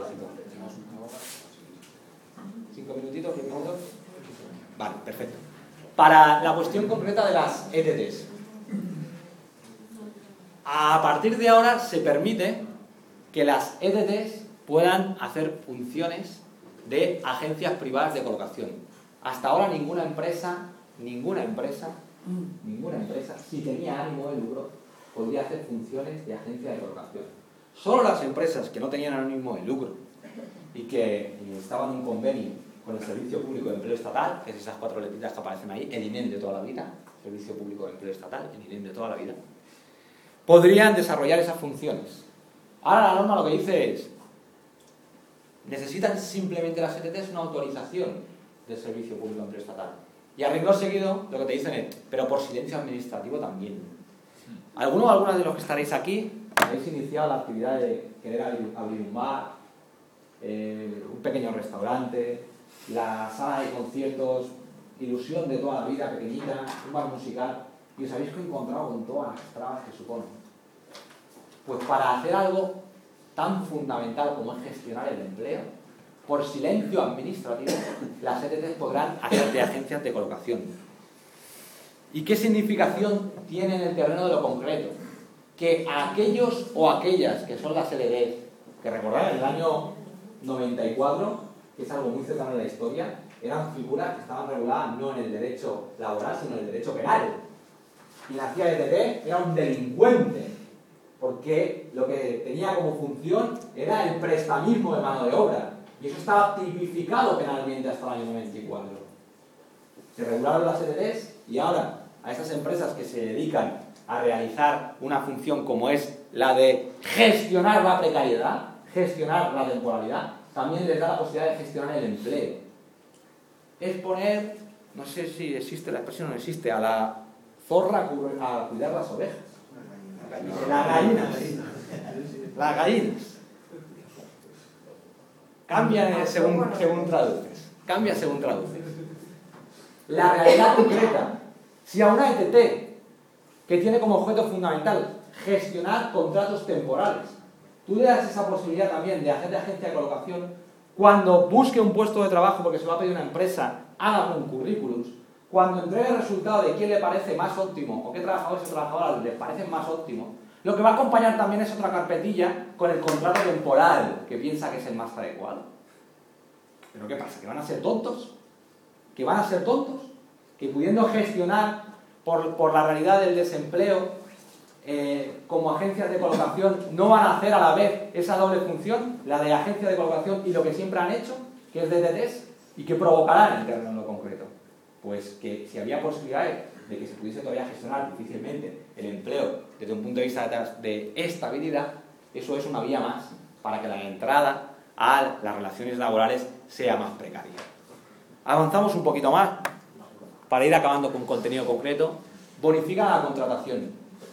¿Cinco minutitos? ¿Diez minutos? Vale, perfecto. Para la cuestión concreta de las E T Ts. A partir de ahora se permite que las E T Ts puedan hacer funciones de agencias privadas de colocación. Hasta ahora ninguna empresa, ninguna empresa, ninguna empresa, si tenía ánimo de lucro, podría hacer funciones de agencia de colocación. Solo las empresas que no tenían ánimo de lucro y que estaban en un convenio con el Servicio Público de Empleo Estatal, que es esas cuatro letritas que aparecen ahí, el I N E M de toda la vida, Servicio Público de Empleo Estatal, el I N E M de toda la vida, podrían desarrollar esas funciones. Ahora la norma lo que dice es: necesitan simplemente las E T Ts una autorización del Servicio Público de Empleo Estatal. Y a renglón seguido lo que te dicen es, pero por silencio administrativo también. Algunos o algunas de los que estaréis aquí habéis iniciado la actividad de querer abrir, abrir un bar, eh, un pequeño restaurante, la sala de conciertos, ilusión de toda la vida, pequeñita, un bar musical, y os habéis encontrado con todas las trabas que supone. Pues para hacer algo tan fundamental como es gestionar el empleo, por silencio administrativo, las E T Ts podrán hacer de agencias de colocación. ¿Y qué significación tiene en el terreno de lo concreto? Que aquellos o aquellas que son las L Ds, que recordad en el año noventa y cuatro, que es algo muy cercano en la historia, eran figuras que estaban reguladas no en el derecho laboral, sino en el derecho penal. Quien hacía E T T era un delincuente, porque lo que tenía como función era el prestamismo de mano de obra, y eso estaba tipificado penalmente hasta el año noventa y cuatro. Se regularon las E T Ts y ahora a esas empresas que se dedican a realizar una función como es la de gestionar la precariedad, gestionar la temporalidad, también les da la posibilidad de gestionar el empleo. Es poner, no sé si existe la expresión o no existe, a la zorra a cuidar las ovejas. Las gallinas. Las gallinas. Cambia según, según traduces. Cambia según traduces. La realidad concreta. Si a una E T T, que tiene como objeto fundamental gestionar contratos temporales, tú le das esa posibilidad también de hacer de agencia de colocación, cuando busque un puesto de trabajo porque se lo va a pedir una empresa, haga un currículum, cuando entregue el resultado de quién le parece más óptimo o qué trabajadores o trabajadoras les parecen más óptimo, lo que va a acompañar también es otra carpetilla con el contrato temporal que piensa que es el más adecuado. ¿Pero qué pasa? ¿Que van a ser tontos? ¿Que van a ser tontos? ¿Que pudiendo gestionar por, por la realidad del desempleo eh, como agencias de colocación no van a hacer a la vez esa doble función, la de agencia de colocación y lo que siempre han hecho, que es de E T Ts, y que provocará en el terreno en lo concreto? Pues que si había posibilidades de que se pudiese todavía gestionar difícilmente el empleo desde un punto de vista de estabilidad, eso es una vía más para que la entrada a las relaciones laborales sea más precaria. Avanzamos un poquito más para ir acabando con contenido concreto. Bonifica la contratación.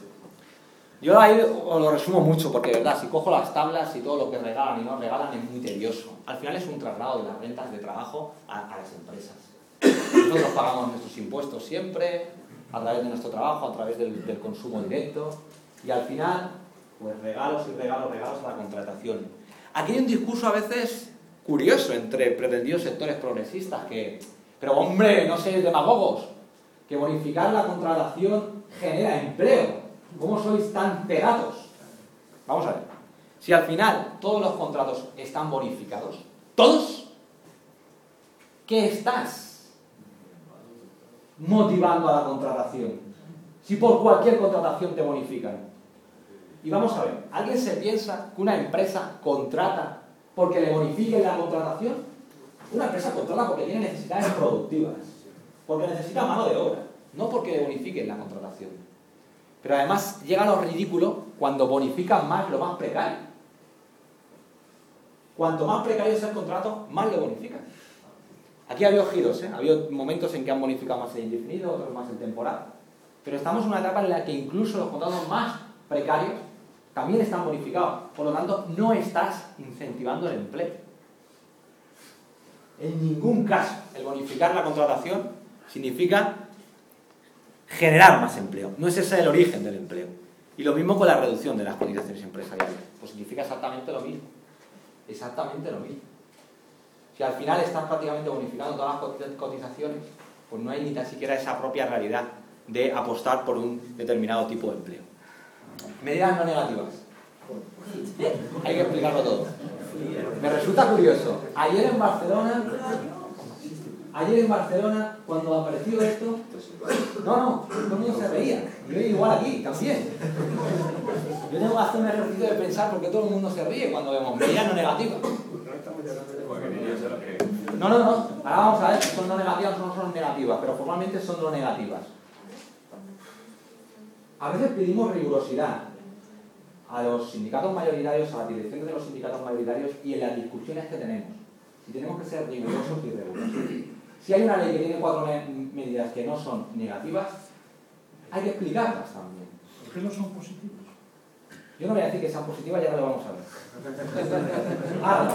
Yo ahí os lo resumo mucho porque, de verdad, si cojo las tablas y todo lo que regalan y no regalan es muy tedioso. Al final es un traslado de las rentas de trabajo a, a las empresas. Nosotros pagamos nuestros impuestos siempre, a través de nuestro trabajo, a través del, del consumo directo, y al final, pues regalos y regalos, regalos a la contratación. Aquí hay un discurso a veces curioso entre pretendidos sectores progresistas que, pero hombre, no seáis demagogos, que bonificar la contratación genera empleo. ¿Cómo sois tan pegados? Vamos a ver. Si al final todos los contratos están bonificados, ¿todos? ¿Qué estás motivando a la contratación? Si por cualquier contratación te bonifican. Y vamos a ver, ¿alguien se piensa que una empresa contrata porque le bonifiquen la contratación? Una empresa contrata porque tiene necesidades productivas, porque necesita mano de obra, no porque le bonifiquen la contratación. Pero además llega a lo ridículo cuando bonifican más lo más precario. Cuanto más precario es el contrato, más le bonifican. Aquí ha habido giros, ¿eh? Ha habido momentos en que han bonificado más el indefinido, otros más el temporal. Pero estamos en una etapa en la que incluso los contratos más precarios también están bonificados. Por lo tanto, no estás incentivando el empleo. En ningún caso, el bonificar la contratación significa generar más empleo. No es ese el origen del empleo. Y lo mismo con la reducción de las cotizaciones empresariales. Pues significa exactamente lo mismo. Exactamente lo mismo. Si al final estás prácticamente bonificando todas las cotizaciones, pues no hay ni tan siquiera esa propia realidad de apostar por un determinado tipo de empleo. Medidas no negativas. Hay que explicarlo todo. Me resulta curioso. Ayer en Barcelona, ayer en Barcelona, cuando apareció esto, no, no, todo el mundo se reía. Yo igual aquí, también. Yo tengo que hacer un ejercicio de pensar porque todo el mundo se ríe cuando vemos medidas no negativas. No, no, no. Ahora vamos a ver si son no negativas o no son negativas, pero formalmente son no negativas. A veces pedimos rigurosidad a los sindicatos mayoritarios, a las direcciones de los sindicatos mayoritarios y en las discusiones que tenemos. Si tenemos que ser rigurosos y rigurosos. Si hay una ley que tiene cuatro medidas que no son negativas, hay que explicarlas también. ¿Por qué no son positivas? Yo no voy a decir que sean positivas, ya no lo vamos a ver. Ahora,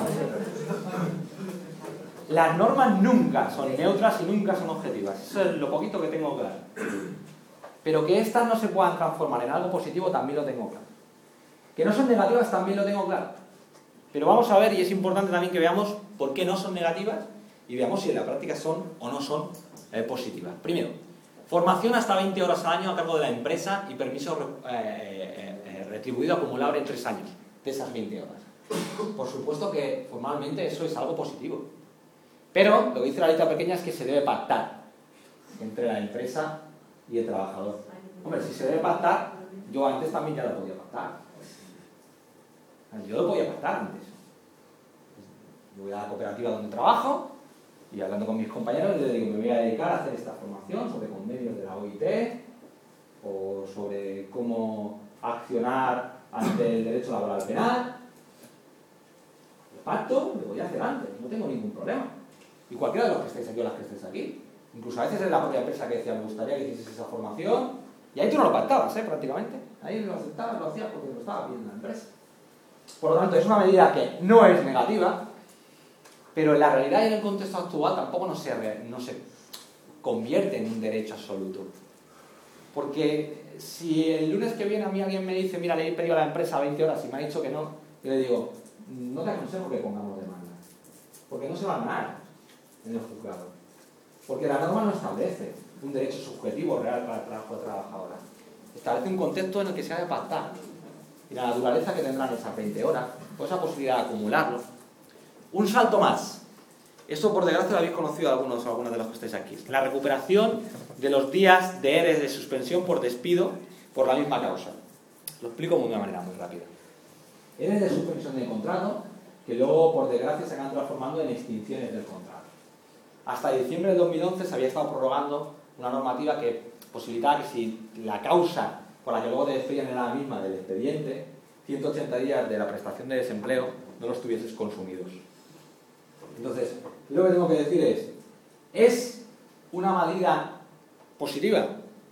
las normas nunca son neutras y nunca son objetivas. Eso es lo poquito que tengo claro. Pero que estas no se puedan transformar en algo positivo también lo tengo claro. Que no son negativas también lo tengo claro. Pero vamos a ver, y es importante también que veamos por qué no son negativas y veamos si en la práctica son o no son eh, positivas. Primero, formación hasta veinte horas al año a cargo de la empresa y permiso eh, eh, eh, retribuido acumulable en tres años de esas veinte horas. Por supuesto que formalmente eso es algo positivo. Pero lo que dice la letra pequeña es que se debe pactar entre la empresa y el trabajador. Hombre, si se debe pactar, yo antes también ya lo podía pactar. Yo lo podía pactar antes. Yo voy a la cooperativa donde trabajo y hablando con mis compañeros les digo, me voy a dedicar a hacer esta formación sobre convenios de la O I T o sobre cómo accionar ante el derecho laboral penal. El pacto lo voy a hacer antes, no tengo ningún problema. Y cualquiera de los que estáis aquí o las que estáis aquí. Incluso a veces es la propia empresa que decía, me gustaría que hicieses esa formación Y ahí tú no lo pactabas, ¿eh? Prácticamente. Ahí lo aceptabas, lo hacías porque lo estaba pidiendo la empresa. Por lo tanto, es una medida que no es negativa, pero en la realidad y en el contexto actual tampoco no se, no se convierte en un derecho absoluto. Porque si el lunes que viene a mí alguien me dice, mira, le he pedido a la empresa veinte horas y me ha dicho que no, yo le digo, no te aconsejo que pongamos demanda, porque no se va a ganar en el juzgado. Porque la norma no establece un derecho subjetivo real para el trabajo de trabajadora. Establece un contexto en el que se ha de pactar. Y la naturaleza que tendrán esas veinte horas, o esa posibilidad de acumularlo. Un salto más. Esto, por desgracia, lo habéis conocido algunos o algunas de los que estáis aquí. La recuperación de los días de E R E de suspensión por despido por la misma causa. Lo explico de una manera muy rápida. E R E de suspensión de contrato que luego, por desgracia, se acaban transformando en extinciones del contrato. Hasta diciembre del dos mil once se había estado prorrogando una normativa que posibilitaba que si la causa por la que luego te despedían era la misma del expediente, ciento ochenta días de la prestación de desempleo no los tuvieses consumidos. Entonces, lo que tengo que decir es, ¿es una medida positiva?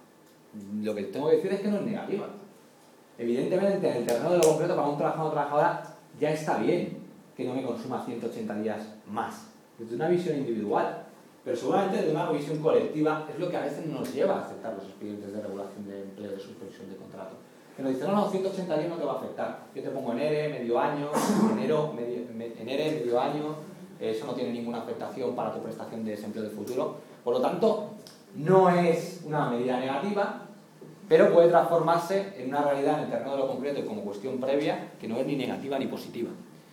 Lo que tengo que decir es que no es negativa. Evidentemente, en el terreno de lo concreto, para un trabajador o trabajadora, ya está bien que no me consuma ciento ochenta días más. Desde una visión individual, pero seguramente desde una visión colectiva es lo que a veces nos lleva a aceptar los expedientes de regulación de empleo, de suspensión de contrato. Que nos dicen, no, no, ciento ochenta días no te va a afectar. Yo te pongo en E R E, medio año, enero, medio, en E R E, medio año, eso no tiene ninguna afectación para tu prestación de desempleo de futuro. Por lo tanto, no es una medida negativa, pero puede transformarse en una realidad en el terreno de lo concreto y como cuestión previa que no es ni negativa ni positiva.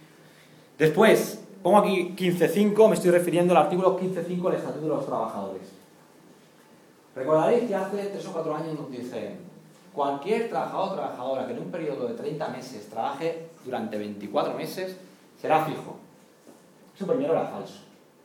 Después, pongo aquí quince punto cinco, me estoy refiriendo al artículo quince punto cinco del Estatuto de los Trabajadores. Recordaréis que hace tres o cuatro años nos dicen, cualquier trabajador o trabajadora que en un periodo de treinta meses trabaje durante veinticuatro meses será fijo. Eso primero era falso,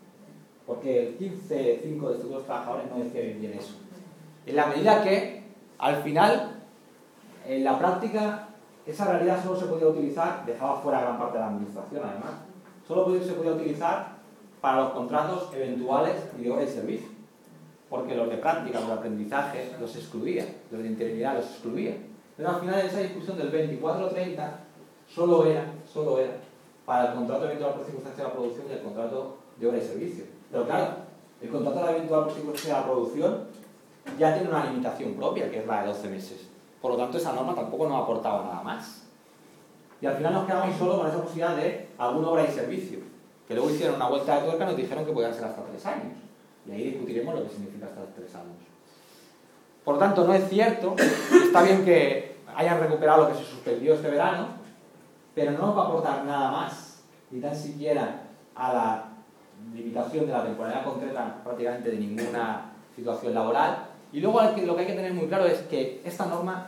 porque el quince punto cinco del Estatuto de los Trabajadores no decía bien, bien eso. En la medida que, al final, en la práctica, esa realidad solo se podía utilizar, dejaba fuera gran parte de la administración además, solo se podía utilizar para los contratos eventuales y de hora y servicio, porque los de práctica, los de aprendizaje, los excluía, los de interinidad los excluía. Pero al final esa discusión del veinticuatro treinta solo era, solo era para el contrato eventual por circunstancia de la producción y el contrato de hora y servicio. Pero claro, el contrato eventual por circunstancia de la producción ya tiene una limitación propia, que es la de doce meses. Por lo tanto, esa norma tampoco nos aportaba nada más. Y al final nos quedamos solo con esa posibilidad de alguna obra y servicio, que luego hicieron una vuelta de tuerca y nos dijeron que podían ser hasta tres años. Y ahí discutiremos lo que significa hasta tres años. Por lo tanto, no es cierto, está bien que hayan recuperado lo que se suspendió este verano, pero no nos va a aportar nada más, ni tan siquiera a la limitación de la temporalidad concreta prácticamente de ninguna situación laboral. Y luego lo que hay que tener muy claro es que esta norma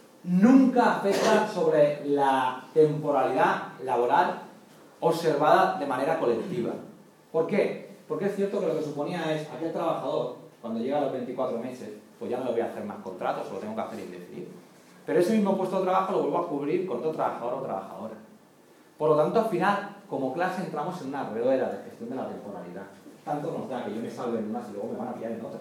nunca afecta sobre la temporalidad laboral observada de manera colectiva. ¿Por qué? Porque es cierto que lo que suponía es aquel trabajador, cuando llega a los veinticuatro meses, pues ya no le voy a hacer más contratos o lo tengo que hacer indefinido. Pero ese mismo puesto de trabajo lo vuelvo a cubrir con otro trabajador o trabajadora. Por lo tanto, al final, como clase, entramos en una rueda de gestión de la temporalidad. Tanto nos da que yo me salve en unas y luego me van a pillar en otras.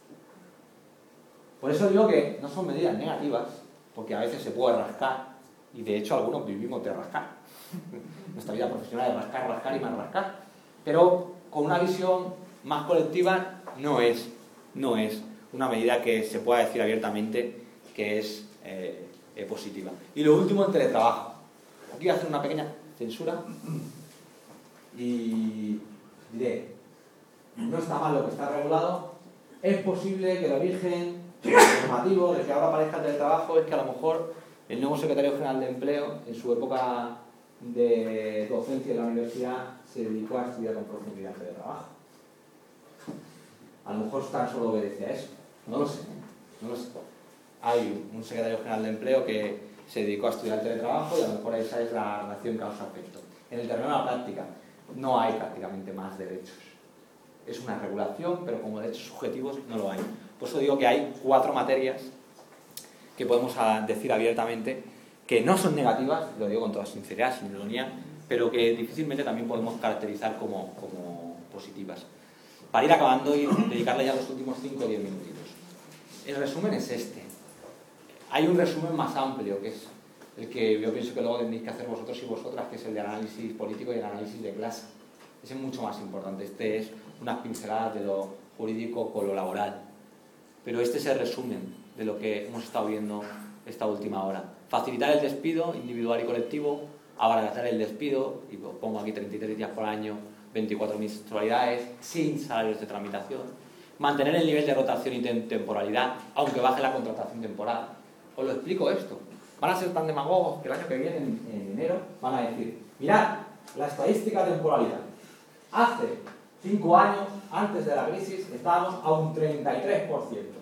Por eso digo que no son medidas negativas, porque a veces se puede rascar, y de hecho algunos vivimos de rascar. Nuestra vida profesional es rascar, rascar y más rascar. Pero con una visión más colectiva no es, no es una medida que se pueda decir abiertamente que es eh, eh, positiva. Y lo último, el teletrabajo. Aquí voy a hacer una pequeña censura y diré, no está mal lo que está regulado, es posible que el origen normativo de que ahora aparezca el teletrabajo es que a lo mejor el nuevo secretario general de Empleo, en su época de docencia en la universidad, se dedicó a estudiar con profundidad el teletrabajo. A lo mejor tan solo obedece a eso, no lo sé, no lo sé. Hay un secretario general de Empleo que se dedicó a estudiar el teletrabajo y a lo mejor esa es la relación causa-efecto. En el terreno de la práctica no hay prácticamente más derechos. Es una regulación, pero como derechos subjetivos no lo hay. Por eso digo que hay cuatro materias que podemos decir abiertamente que no son negativas, lo digo con toda sinceridad, sin ironía, pero que difícilmente también podemos caracterizar como, como positivas. Para ir acabando y dedicarle ya los últimos cinco o diez minutitos. El resumen es este. hay un resumen más amplio, que es el que yo pienso que luego tenéis que hacer vosotros y vosotras, que es el de análisis político y el análisis de clase. Ese es mucho más importante. Este es unas pinceladas de lo jurídico con lo laboral. Pero este es el resumen de lo que hemos estado viendo esta última hora. Facilitar el despido individual y colectivo, abaratar el despido, y pongo aquí treinta y tres días por año, veinticuatro mensualidades, sin salarios de tramitación. Mantener el nivel de rotación y temporalidad, aunque baje la contratación temporal. Os lo explico esto. Van a ser tan demagogos que el año que viene, en, en enero, van a decir: mirad, la estadística de temporalidad. Hace cinco años, antes de la crisis, estábamos a un treinta y tres por ciento.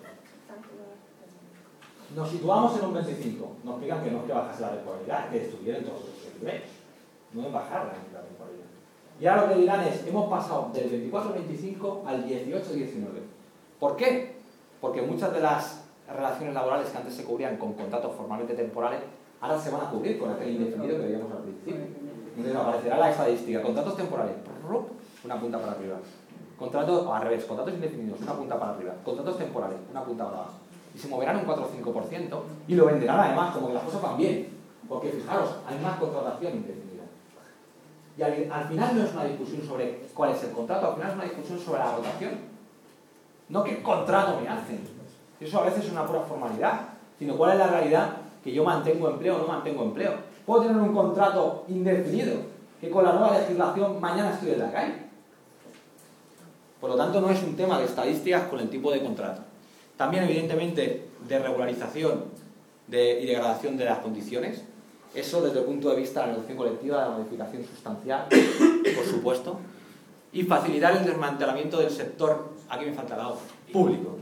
Nos situamos en un veinticinco por ciento. Nos explican que no es que bajase la temporalidad, que estuvieran todos los empleos. No es bajar la temporalidad. Y ahora lo que dirán es: hemos pasado del veinticuatro veinticinco al dieciocho diecinueve. ¿Por qué? Porque muchas de las relaciones laborales que antes se cubrían con contratos formalmente temporales, ahora se van a cubrir con aquel indefinido que veíamos al principio. Entonces aparecerá la estadística: contratos temporales, una punta para arriba. Contratos, o al revés, contratos indefinidos, una punta para arriba. Contratos temporales, una punta para abajo. Y se moverán un cuatro o cinco por ciento y lo venderán además, como que las cosas van bien. Porque fijaros, hay más contratación indefinida. Y al, al final no es una discusión sobre cuál es el contrato, al final es una discusión sobre la rotación. No qué contrato me hacen. Eso a veces es una pura formalidad, sino cuál es la realidad, que yo mantengo empleo o no mantengo empleo. Puedo tener un contrato indefinido, que con la nueva legislación mañana estoy en la calle. Por lo tanto, no es un tema de estadísticas con el tipo de contrato. También, evidentemente, de regularización de, y degradación de las condiciones. Eso desde el punto de vista de la negociación colectiva, de la modificación sustancial, por supuesto. Y facilitar el desmantelamiento del sector, aquí me falta algo, público.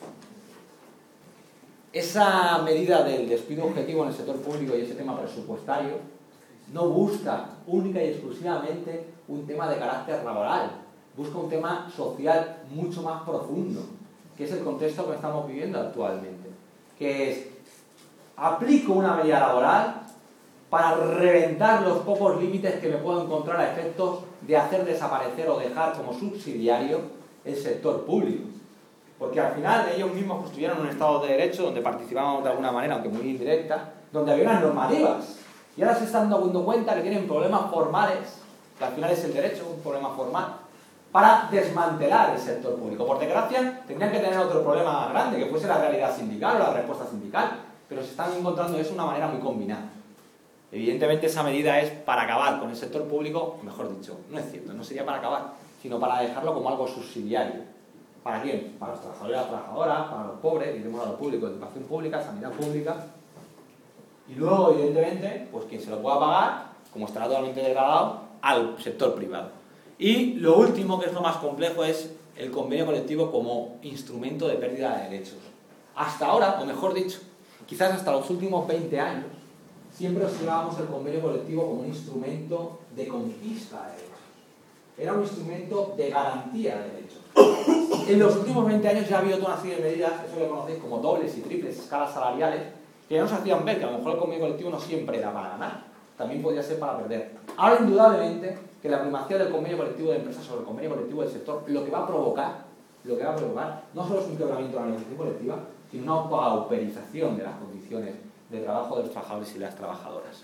Esa medida del despido objetivo en el sector público y ese tema presupuestario no busca única y exclusivamente un tema de carácter laboral, busca un tema social mucho más profundo, que es el contexto que estamos viviendo actualmente, que es: aplico una medida laboral para reventar los pocos límites que me puedo encontrar a efectos de hacer desaparecer o dejar como subsidiario el sector público. Porque al final ellos mismos construyeron un Estado de Derecho donde participábamos de alguna manera, aunque muy indirecta, donde había unas normativas. Y ahora se están dando cuenta que tienen problemas formales, que al final es el derecho, un problema formal, para desmantelar el sector público. Por desgracia, tendrían que tener otro problema grande, que fuese la realidad sindical o la respuesta sindical. Pero se están encontrando eso de una manera muy combinada. Evidentemente esa medida es para acabar con el sector público, mejor dicho, no es cierto, no sería para acabar, sino para dejarlo como algo subsidiario. ¿Para quién? Para los trabajadores y las trabajadoras, para los pobres, diremos a lo público, educación pública, sanidad pública. Y luego, evidentemente, pues quien se lo pueda pagar, como estará totalmente degradado, al sector privado. Y lo último, que es lo más complejo, es el convenio colectivo como instrumento de pérdida de derechos. Hasta ahora, o mejor dicho, quizás hasta los últimos veinte años, siempre observábamos el convenio colectivo como un instrumento de conquista de derechos. Era un instrumento de garantía de derechos. En los últimos veinte años ya ha habido toda una serie de medidas, eso que conocéis como dobles y triples escalas salariales, que ya nos hacían ver que a lo mejor el convenio colectivo no siempre era para ganar, también podía ser para perder. Ahora, indudablemente, que la primacía del convenio colectivo de empresas sobre el convenio colectivo del sector, lo que va a provocar, lo que va a provocar, no solo es un quebramiento de la negociación colectiva, sino una pauperización de las condiciones de trabajo de los trabajadores y las trabajadoras.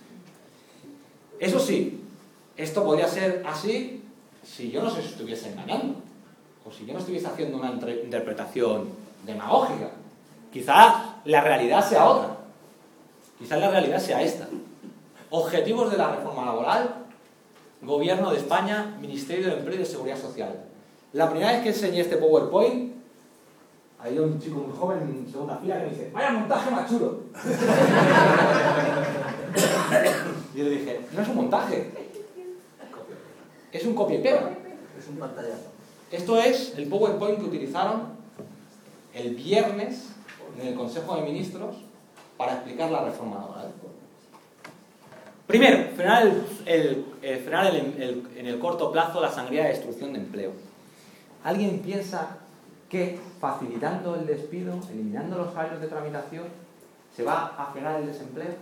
Eso sí, esto podría ser así si yo no se estuviese engañando, o si yo no estuviese haciendo una interpretación demagógica. Quizás la realidad sea otra. Quizás la realidad sea esta. Objetivos de la reforma laboral: Gobierno de España, Ministerio de Empleo y de Seguridad Social. La primera vez que enseñé este PowerPoint, había un chico muy joven en segunda fila que me dice: ¡vaya montaje machuro! Y yo le dije: no es un montaje, es un copia y pega. Es un pantallazo. Esto es el PowerPoint que utilizaron el viernes en el Consejo de Ministros para explicar la reforma laboral. Primero, frenar, el, el, el, frenar el, el, en el corto plazo la sangría de destrucción de empleo. ¿Alguien piensa que facilitando el despido, eliminando los salarios de tramitación, se va a frenar el desempleo?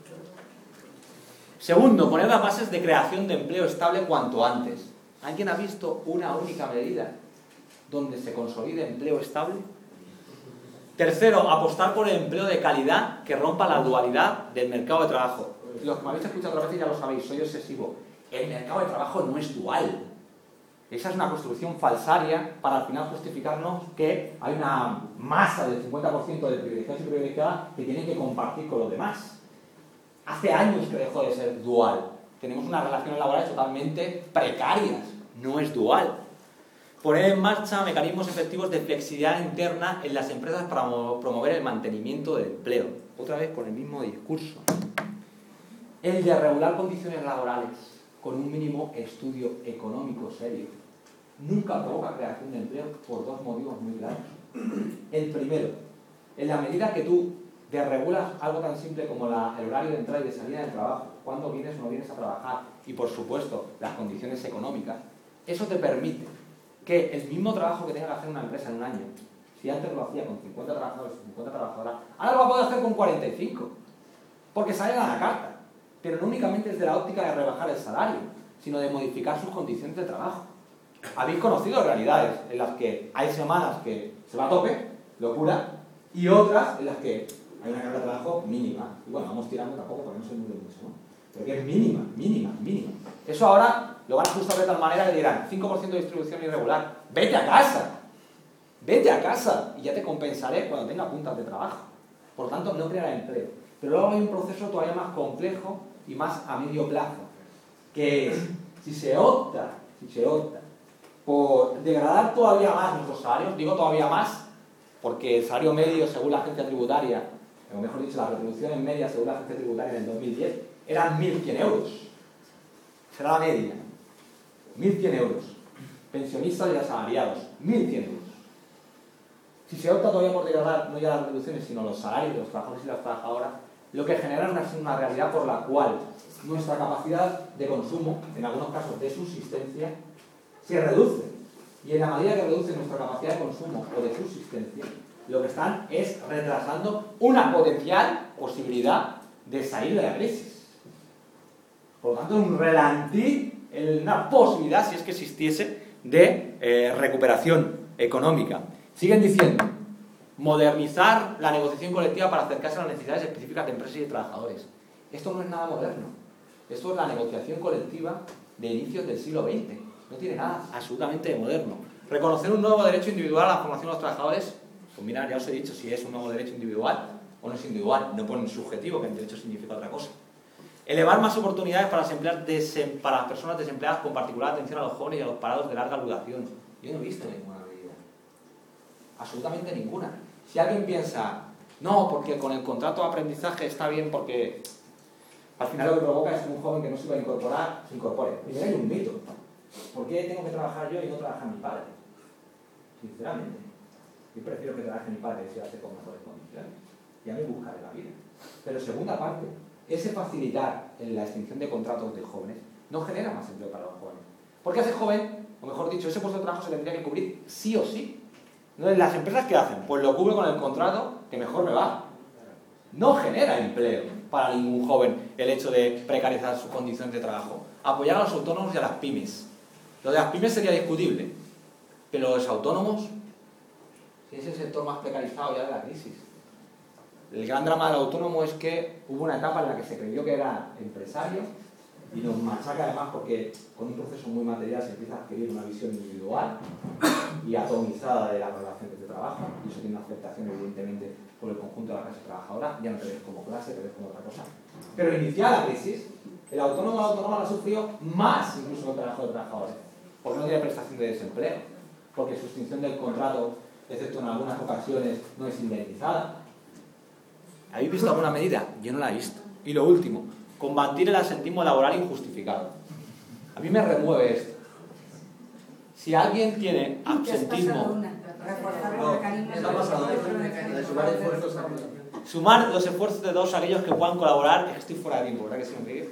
Segundo, poner las bases de creación de empleo estable cuanto antes. ¿Alguien ha visto una única medida donde se consolide empleo estable? Tercero, apostar por el empleo de calidad que rompa la dualidad del mercado de trabajo. Los que me habéis escuchado otras veces ya lo sabéis, soy obsesivo. El mercado de trabajo no es dual. Esa es una construcción falsaria para al final justificarnos que hay una masa del cincuenta por ciento de privilegiados y privilegiadas que tienen que compartir con los demás. Hace años que dejó de ser dual. Tenemos unas relaciones laborales totalmente precarias. No es dual. Poner en marcha mecanismos efectivos de flexibilidad interna en las empresas para promover el mantenimiento del empleo. Otra vez con el mismo discurso. El de regular condiciones laborales con un mínimo estudio económico serio. Nunca provoca creación de empleo por dos motivos muy claros. El primero, en la medida que tú desregulas algo tan simple como la, el horario de entrada y de salida del trabajo, cuándo vienes o no vienes a trabajar, y por supuesto las condiciones económicas, eso te permite que el mismo trabajo que tenga que hacer una empresa en un año, si antes lo hacía con cincuenta trabajadores o cincuenta trabajadoras, ahora lo va a poder hacer con cuarenta y cinco, porque salen a la carta. Pero no únicamente desde la óptica de rebajar el salario, sino de modificar sus condiciones de trabajo. Habéis conocido realidades en las que hay semanas que se va a tope, locura, y otras en las que hay una carga de trabajo mínima. Y bueno, vamos tirando tampoco porque no se mueve mucho, ¿no? Pero que es mínima, mínima, mínima. Eso ahora lo van a ajustar de tal manera que dirán cinco por ciento de distribución irregular. ¡Vete a casa! ¡Vete a casa! Y ya te compensaré cuando tenga puntas de trabajo. Por lo tanto, no creará empleo. Pero luego hay un proceso todavía más complejo y más a medio plazo, que es, si se opta, si se opta por degradar todavía más nuestros salarios, digo todavía más, porque el salario medio, según la agencia tributaria, o mejor dicho, las retribuciones medias, según la agencia tributaria en el dos mil diez, eran mil cien euros. Será la media. mil cien euros. Pensionistas y asalariados, mil cien euros. Si se opta todavía por degradar no ya las retribuciones, sino los salarios de los trabajadores y las trabajadoras, lo que genera una, una realidad por la cual nuestra capacidad de consumo, en algunos casos de subsistencia, se reduce. Y en la medida que reduce nuestra capacidad de consumo o de subsistencia, lo que están es retrasando una potencial posibilidad de salir de la crisis. Por lo tanto, un relantí, una posibilidad, si es que existiese, de eh, recuperación económica. Siguen diciendo, modernizar la negociación colectiva para acercarse a las necesidades específicas de empresas y de trabajadores. Esto no es nada moderno. Esto es la negociación colectiva de inicios del siglo veinte. No tiene nada absolutamente de moderno. Reconocer un nuevo derecho individual a la formación de los trabajadores. Pues mirad, ya os he dicho si es un nuevo derecho individual o no es individual. No ponen subjetivo, que en derecho significa otra cosa. Elevar más oportunidades para las, desem para las personas desempleadas, con particular atención a los jóvenes y a los parados de larga duración. Yo no he visto ninguna medida. Absolutamente ninguna. Si alguien piensa, no, porque con el contrato de aprendizaje está bien porque al final lo que provoca es que un joven que no se iba a incorporar, se incorpore. Primero hay un mito. ¿Por qué tengo que trabajar yo y no trabaja mi padre? Sinceramente. Yo prefiero que trabaje mi padre y se hace con mejores condiciones. Ya me buscaré la vida. Pero segunda parte, ese facilitar en la extinción de contratos de jóvenes no genera más empleo para los jóvenes. Porque ese joven, o mejor dicho, ese puesto de trabajo se tendría que cubrir sí o sí. Entonces, ¿las empresas qué hacen? Pues lo cubre con el contrato que mejor me va. No genera empleo para ningún joven el hecho de precarizar sus condiciones de trabajo. Apoyar a los autónomos y a las pymes. Lo de las pymes sería discutible, pero los autónomos, si es el sector más precarizado ya de la crisis. El gran drama del autónomo es que hubo una etapa en la que se creyó que era empresario y nos machaca además porque con un proceso muy material se empieza a adquirir una visión individual y atomizada de las relaciones de trabajo, y eso tiene una afectación evidentemente por el conjunto de la clase trabajadora. Ya no te ves como clase, te ves como otra cosa. Pero iniciada la crisis, el autónomo o la autónoma la sufrió más incluso que el trabajo de trabajadores, porque no tiene prestación de desempleo, porque su extinción del contrato, excepto en algunas ocasiones, no es indemnizada. ¿Habéis visto alguna medida? Yo no la he visto. Y lo último, combatir el absentismo laboral injustificado. A mí me remueve esto. Si alguien tiene absentismo... Sumar los esfuerzos de todos aquellos que puedan colaborar. Estoy fuera de tiempo, ¿verdad que sí, Enrique?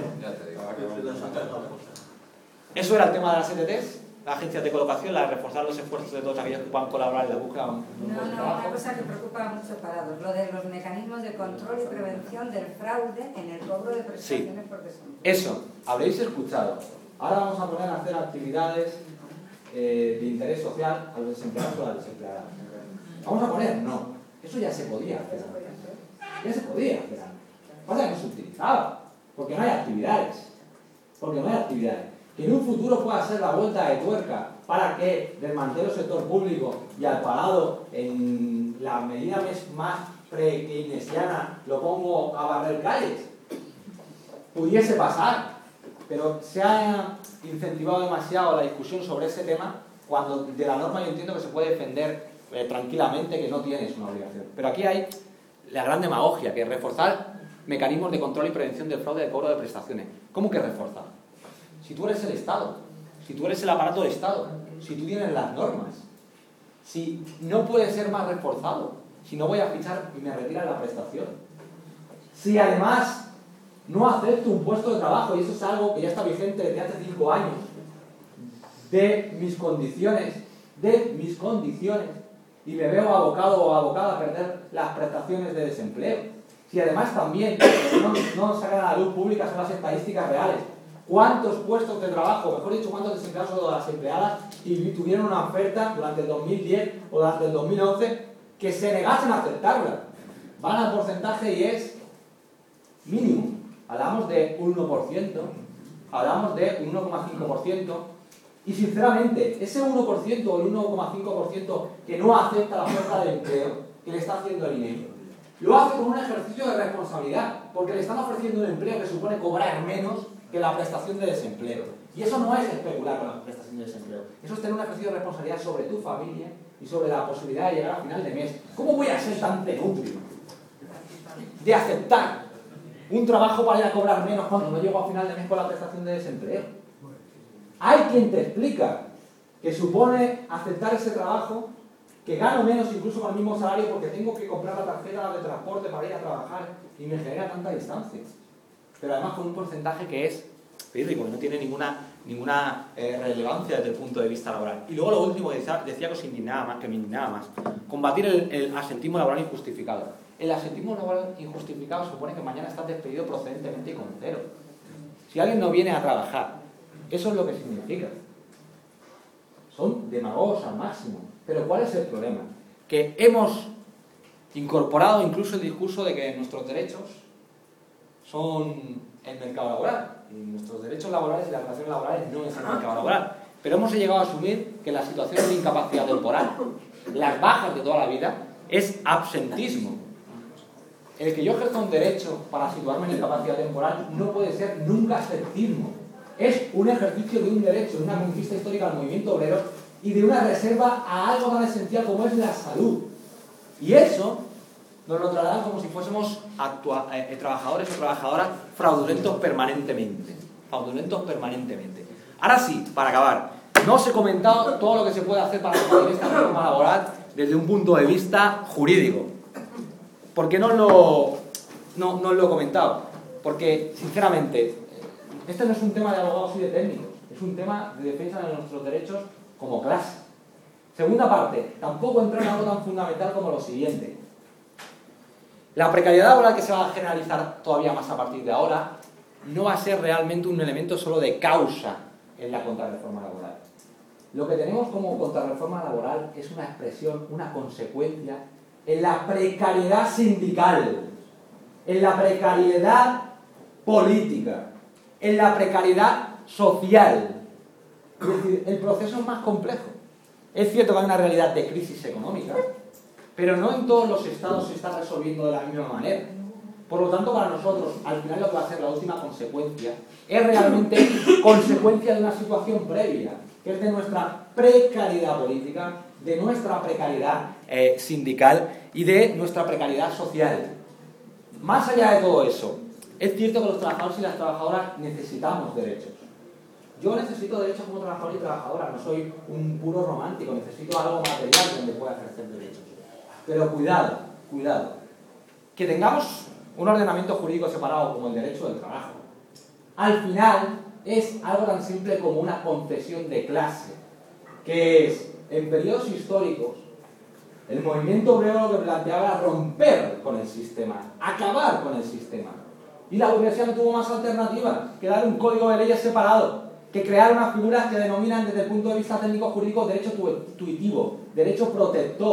Eso era el tema de las E T Ts, las agencias de colocación, la de reforzar los esfuerzos de todos aquellos que puedan colaborar en la búsqueda de un No, no, una cosa que preocupa a muchos parados, lo de los mecanismos de control y prevención del fraude en el cobro de prestaciones por desempleo. Eso, habréis escuchado. Ahora vamos a poner a hacer actividades eh, de interés social a los desempleados o a las desempleadas. ¿Vamos a poner? No. Eso ya se podía hacer antes. Ya se podía hacer antes. Pasa que no se utilizaba, porque no hay actividades. Porque no hay actividades. Que en un futuro pueda ser la vuelta de tuerca para que desmantele el sector público y al parado, en la medida más pre-keynesiana, lo pongo a barrer calles. Pudiese pasar, pero se ha incentivado demasiado la discusión sobre ese tema cuando de la norma yo entiendo que se puede defender eh, tranquilamente que no tienes una obligación. Pero aquí hay la gran demagogia, que es reforzar mecanismos de control y prevención del fraude de cobro de prestaciones. ¿Cómo que reforzar? Si tú eres el Estado, si tú eres el aparato del Estado, si tú tienes las normas, si no puede ser más reforzado, si no voy a fichar y me retiran la prestación, si además no acepto un puesto de trabajo, y eso es algo que ya está vigente desde hace cinco años, de mis condiciones, de mis condiciones, y me veo abocado o abocada a perder las prestaciones de desempleo. Si además también no, no sacan a la luz pública son las estadísticas reales, cuántos puestos de trabajo, mejor dicho, cuántos desempleados o las empleadas y tuvieron una oferta durante el dos mil diez o durante el dos mil once que se negasen a aceptarla. Van al porcentaje y es mínimo. Hablamos de un uno por ciento, hablamos de un uno coma cinco por ciento, y sinceramente, ese uno por ciento o el uno coma cinco por ciento que no acepta la oferta de empleo que le está haciendo el I N E, lo hace con un ejercicio de responsabilidad, porque le están ofreciendo un empleo que supone cobrar menos que la prestación de desempleo. Y eso no es especular con la prestación de desempleo, eso es tener un ejercicio de responsabilidad sobre tu familia y sobre la posibilidad de llegar a final de mes. ¿Cómo voy a ser tan penútil de aceptar un trabajo para ir a cobrar menos cuando no llego a final de mes con la prestación de desempleo? Hay quien te explica que supone aceptar ese trabajo, que gano menos incluso con el mismo salario porque tengo que comprar la tarjeta de transporte para ir a trabajar y me genera tanta distancia. Pero además con un porcentaje que es pírrico, que no tiene ninguna, ninguna eh, relevancia desde el punto de vista laboral. Y luego lo último que decía, decía que os indignaba más, que me indignaba más, combatir el, el asentismo laboral injustificado. El asentismo laboral injustificado supone que mañana estás despedido procedentemente y con cero. Si alguien no viene a trabajar, eso es lo que significa. Son demagogos al máximo. Pero ¿cuál es el problema? Que hemos incorporado incluso el discurso de que nuestros derechos son el mercado laboral. Y nuestros derechos laborales y las relaciones laborales no es el mercado laboral. Pero hemos llegado a asumir que la situación de incapacidad temporal, las bajas de toda la vida, es absentismo. El que yo ejerza un derecho para situarme en incapacidad temporal no puede ser nunca absentismo. Es un ejercicio de un derecho, de una conquista histórica del movimiento obrero y de una reserva a algo tan esencial como es la salud. Y eso nos lo trasladan como si fuésemos actua eh, trabajadores o trabajadoras fraudulentos permanentemente. Fraudulentos permanentemente. Ahora sí, para acabar, no os he comentado todo lo que se puede hacer para combatir esta reforma laboral desde un punto de vista jurídico. ¿Por qué no os lo, no, no os lo he comentado? Porque, sinceramente, este no es un tema de abogados y de técnicos, es un tema de defensa de nuestros derechos como clase. Segunda parte, tampoco entra en algo tan fundamental como lo siguiente. La precariedad laboral que se va a generalizar todavía más a partir de ahora no va a ser realmente un elemento solo de causa en la contrarreforma laboral. Lo que tenemos como contrarreforma laboral es una expresión, una consecuencia en la precariedad sindical, en la precariedad política, en la precariedad social. Es decir, el proceso es más complejo. Es cierto que hay una realidad de crisis económica, pero no en todos los estados se está resolviendo de la misma manera. Por lo tanto, para nosotros, al final lo que va a ser la última consecuencia es realmente consecuencia de una situación previa, que es de nuestra precariedad política, de nuestra precariedad eh, sindical y de nuestra precariedad social. Más allá de todo eso, es cierto que los trabajadores y las trabajadoras necesitamos derechos. Yo necesito derechos como trabajador y trabajadora, no soy un puro romántico, necesito algo material donde pueda ejercer derechos. Pero cuidado, cuidado. Que tengamos un ordenamiento jurídico separado como el derecho del trabajo, al final es algo tan simple como una concesión de clase, que es, en periodos históricos, el movimiento obrero lo que planteaba era romper con el sistema, acabar con el sistema. Y la burguesía no tuvo más alternativa que dar un código de leyes separado, que crear unas figuras que denominan desde el punto de vista técnico-jurídico derecho tuitivo, derecho protector.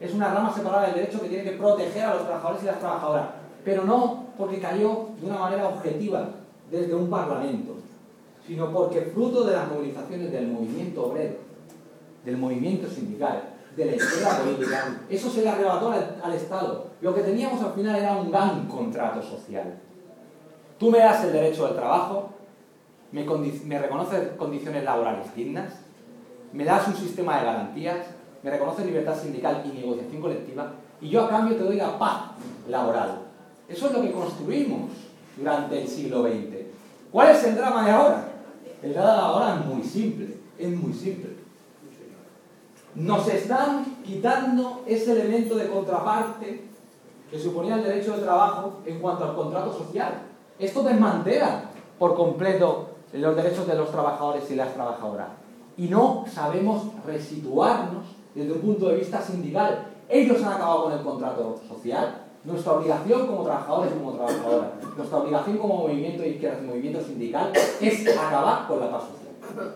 Es una rama separada del derecho que tiene que proteger a los trabajadores y las trabajadoras, pero no porque cayó de una manera objetiva desde un parlamento, sino porque fruto de las movilizaciones del movimiento obrero, del movimiento sindical, de la izquierda política, eso se le arrebató al, al Estado. Lo que teníamos al final era un gran contrato social. Tú me das el derecho al trabajo, me, me reconoces condiciones laborales dignas, me das un sistema de garantías, me reconoces libertad sindical y negociación colectiva, y yo a cambio te doy la paz laboral. Eso es lo que construimos durante el siglo veinte. ¿Cuál es el drama de ahora? El drama de ahora es muy simple, es muy simple. Nos están quitando ese elemento de contraparte que suponía el derecho de trabajo en cuanto al contrato social. Esto desmantela por completo los derechos de los trabajadores y las trabajadoras. Y no sabemos resituarnos desde un punto de vista sindical. Ellos han acabado con el contrato social. Nuestra obligación como trabajadores y como trabajadoras, nuestra obligación como movimiento de izquierdas y movimiento sindical es acabar con la paz social.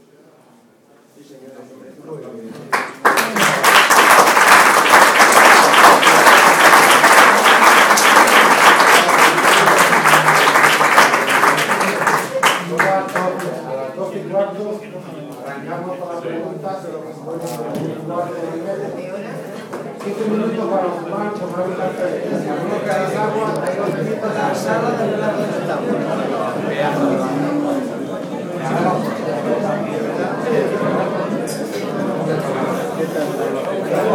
A las doce y cuarto arrancamos con las preguntas. quince minutos para fumar, tomar un café. Si alguno queréis agua, hay dos minutos. La sala del lado del estado.